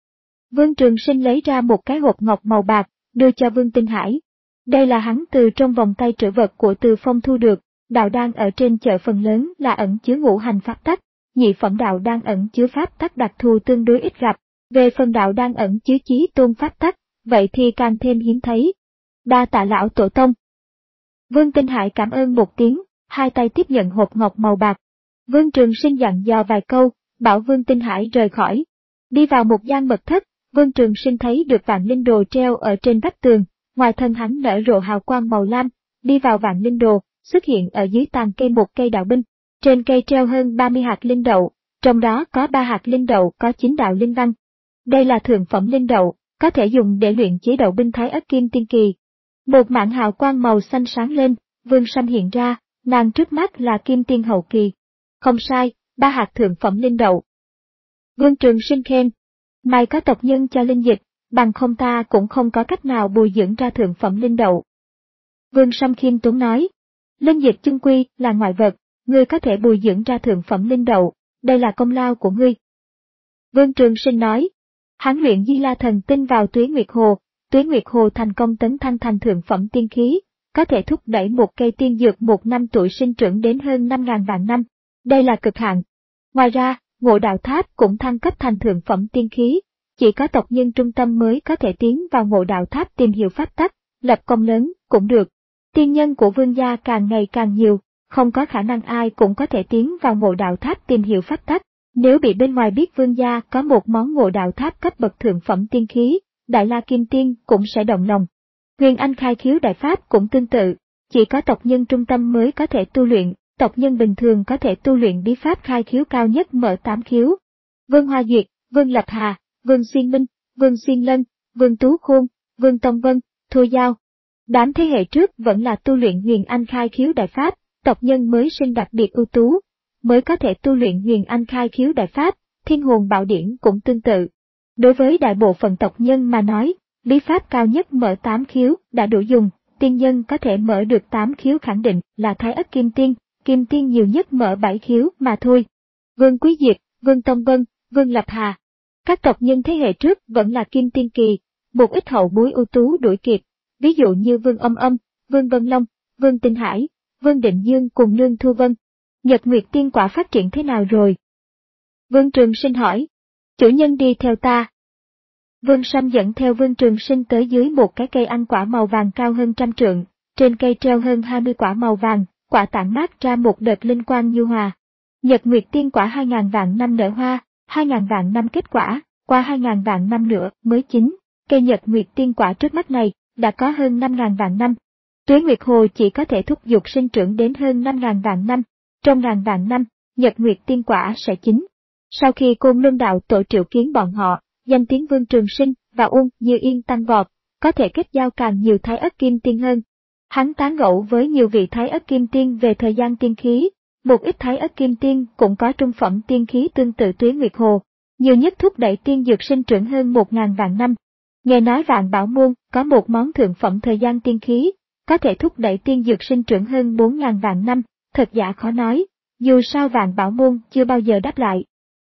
Vương Trường Sinh lấy ra một cái hộp ngọc màu bạc, đưa cho Vương Tinh Hải. Đây là hắn từ trong vòng tay trữ vật của Từ Phong thu được, đạo đan ở trên chợ phần lớn là ẩn chứa ngũ hành pháp tắc, nhị phẩm đạo đan ẩn chứa pháp tắc đặc thù tương đối ít gặp, về phần đạo đan ẩn chứa chí tôn pháp tắc, vậy thì càng thêm hiếm thấy. Đa tạ lão tổ tông. Vương Tinh Hải cảm ơn một tiếng, hai tay tiếp nhận hộp ngọc màu bạc. Vương Trường Sinh dặn dò vài câu, bảo Vương Tinh Hải rời khỏi. Đi vào một gian mật thất, Vương Trường Sinh thấy được vạn linh đồ treo ở trên vách tường, ngoài thân hắn nở rộ hào quang màu lam, đi vào vạn linh đồ, xuất hiện ở dưới tàn cây một cây đạo binh. Trên cây treo hơn ba mươi hạt linh đậu, trong đó có ba hạt linh đậu có chín đạo linh văn. Đây là thượng phẩm linh đậu, có thể dùng để luyện chế đậu binh Thái Ất kim tiên kỳ. Một mảng hào quang màu xanh sáng lên, Vương Sâm hiện ra, nàng trước mắt là kim tiên hậu kỳ. Không sai, ba hạt thượng phẩm linh đậu. Vương Trường Sinh khen, may có tộc nhân cho linh dịch, bằng không ta cũng không có cách nào bồi dưỡng ra thượng phẩm linh đậu. Vương Sâm khiêm tốn nói, linh dịch chung quy là ngoại vật, ngươi có thể bồi dưỡng ra thượng phẩm linh đậu, đây là công lao của ngươi. Vương Trường Sinh nói, hắn luyện Di La thần tinh vào Tuế Nguyệt Hồ, Tuế Nguyệt Hồ thành công tấn thăng thành thượng phẩm tiên khí, có thể thúc đẩy một cây tiên dược một năm tuổi sinh trưởng đến hơn năm ngàn vạn năm, đây là cực hạn. Ngoài ra, Ngộ Đạo Tháp cũng thăng cấp thành thượng phẩm tiên khí, chỉ có tộc nhân trung tâm mới có thể tiến vào Ngộ Đạo Tháp tìm hiểu pháp tắc, lập công lớn cũng được. Tiên nhân của Vương gia càng ngày càng nhiều, không có khả năng ai cũng có thể tiến vào Ngộ Đạo Tháp tìm hiểu pháp tắc. Nếu bị bên ngoài biết Vương gia có một món Ngộ Đạo Tháp cấp bậc thượng phẩm tiên khí, Đại La Kim Tiên cũng sẽ động lòng. Huyền Anh khai khiếu đại pháp cũng tương tự, chỉ có tộc nhân trung tâm mới có thể tu luyện, tộc nhân bình thường có thể tu luyện bí pháp khai khiếu cao nhất mở tám khiếu. Vương Hoa Duyệt, Vương Lập Hà, Vương Xuyên Minh, Vương Xuyên Lân, Vương Tú Khôn, Vương Tông Vân, Thua Giao. Đám thế hệ trước vẫn là tu luyện Huyền Anh khai khiếu đại pháp, tộc nhân mới sinh đặc biệt ưu tú, mới có thể tu luyện Huyền Anh khai khiếu đại pháp, Thiên Hồn Bảo Điển cũng tương tự. Đối với đại bộ phận tộc nhân mà nói, bí pháp cao nhất mở tám khiếu đã đủ dùng, tiên nhân có thể mở được tám khiếu khẳng định là Thái Ất Kim Tiên, Kim Tiên nhiều nhất mở bảy khiếu mà thôi. Vương Quý Diệt, Vương Tông Vân, Vương Lập Hà. Các tộc nhân thế hệ trước vẫn là Kim Tiên kỳ, một ít hậu bối ưu tú đuổi kịp, ví dụ như Vương Âm Âm, Vương Vân Long, Vương Tinh Hải, Vương Định Dương cùng Lương Thu Vân. Nhật Nguyệt tiên quả phát triển thế nào rồi? Vương Trường Sinh hỏi. Chủ nhân đi theo ta. Vương Sâm dẫn theo Vương Trường Sinh tới dưới một cái cây ăn quả màu vàng cao hơn trăm trượng, trên cây treo hơn hai mươi quả màu vàng, quả tản mát ra một đợt linh quang nhu hòa. Nhật Nguyệt tiên quả hai ngàn vạn năm nở hoa, hai ngàn vạn năm kết quả, qua hai ngàn vạn năm nữa mới chín, cây Nhật Nguyệt tiên quả trước mắt này đã có hơn năm ngàn vạn năm. Tuế Nguyệt Hồ chỉ có thể thúc giục sinh trưởng đến hơn năm ngàn vạn năm, trong ngàn vạn năm, Nhật Nguyệt tiên quả sẽ chín. Sau khi Côn Luân đạo tổ triệu kiến bọn họ, danh tiếng Vương Trường Sinh và Uông Như Yên tăng vọt, có thể kết giao càng nhiều Thái Ất Kim Tiên hơn. Hắn tán gẫu với nhiều vị Thái Ất Kim Tiên về thời gian tiên khí, một ít Thái Ất Kim Tiên cũng có trung phẩm tiên khí tương tự Tuế Nguyệt Hồ, nhiều nhất thúc đẩy tiên dược sinh trưởng hơn một ngàn vạn năm. Nghe nói Vạn Bảo Môn có một món thượng phẩm thời gian tiên khí, có thể thúc đẩy tiên dược sinh trưởng hơn bốn ngàn vạn năm, thật giả khó nói, dù sao Vạn Bảo Môn chưa bao giờ đáp lại.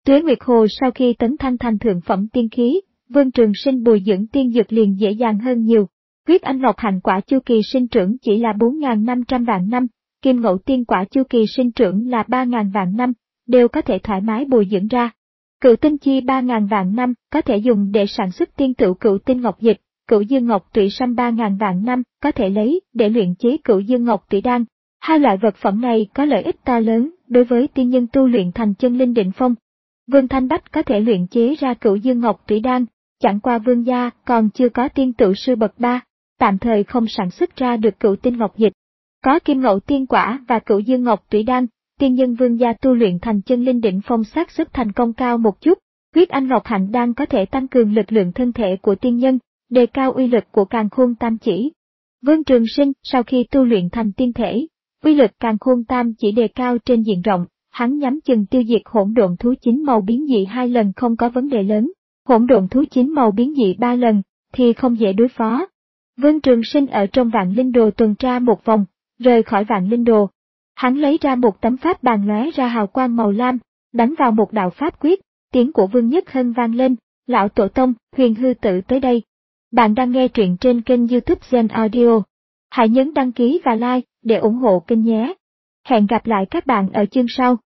Tuế Nguyệt Hồ sau khi tấn thăng thành thượng phẩm tiên khí, Vương Trường Sinh bồi dưỡng tiên dược liền dễ dàng hơn nhiều. Huyết Anh Ngọc Hạnh quả chu kỳ sinh trưởng chỉ là bốn nghìn năm trăm vạn năm, Kim Ngẫu Tiên quả chu kỳ sinh trưởng là ba nghìn vạn năm, đều có thể thoải mái bồi dưỡng ra. Cựu tinh chi ba nghìn vạn năm có thể dùng để sản xuất tiên tựu cựu tinh ngọc dịch, cựu dương ngọc tụy sâm ba nghìn vạn năm có thể lấy để luyện chế cựu dương ngọc tụy đan. Hai loại vật phẩm này có lợi ích to lớn đối với tiên nhân tu luyện thành chân linh đỉnh phong. Vương Thanh Bách có thể luyện chế ra cựu dương ngọc tụy đan, chẳng qua Vương gia còn chưa có tiên tựu sư bậc ba, tạm thời không sản xuất ra được cựu tinh ngọc dịch. Có Kim Ngẫu Tiên quả và cựu dương ngọc tụy đan, tiên nhân Vương gia tu luyện thành chân linh đỉnh phong xác suất thành công cao một chút. Huyết Anh Ngọc Hạnh đan có thể tăng cường lực lượng thân thể của tiên nhân, đề cao uy lực của Càn Khôn Tam chỉ. Vương Trường Sinh sau khi tu luyện thành tiên thể, uy lực Càn Khôn Tam chỉ đề cao trên diện rộng, hắn nhắm chừng tiêu diệt hỗn độn thú chín màu biến dị hai lần không có vấn đề lớn, hỗn độn thú chín màu biến dị ba lần thì không dễ đối phó. Vương Trường Sinh ở trong Vạn Linh Đồ tuần tra một vòng, rời khỏi Vạn Linh Đồ. Hắn lấy ra một tấm pháp bàn lóe ra hào quang màu lam, đánh vào một đạo pháp quyết, tiếng của Vương Nhất Hân vang lên, lão tổ tông, Huyền Hư Tử tới đây. Bạn đang nghe truyện trên kênh YouTube Gen Audio. Hãy nhấn đăng ký và like để ủng hộ kênh nhé. Hẹn gặp lại các bạn ở chương sau.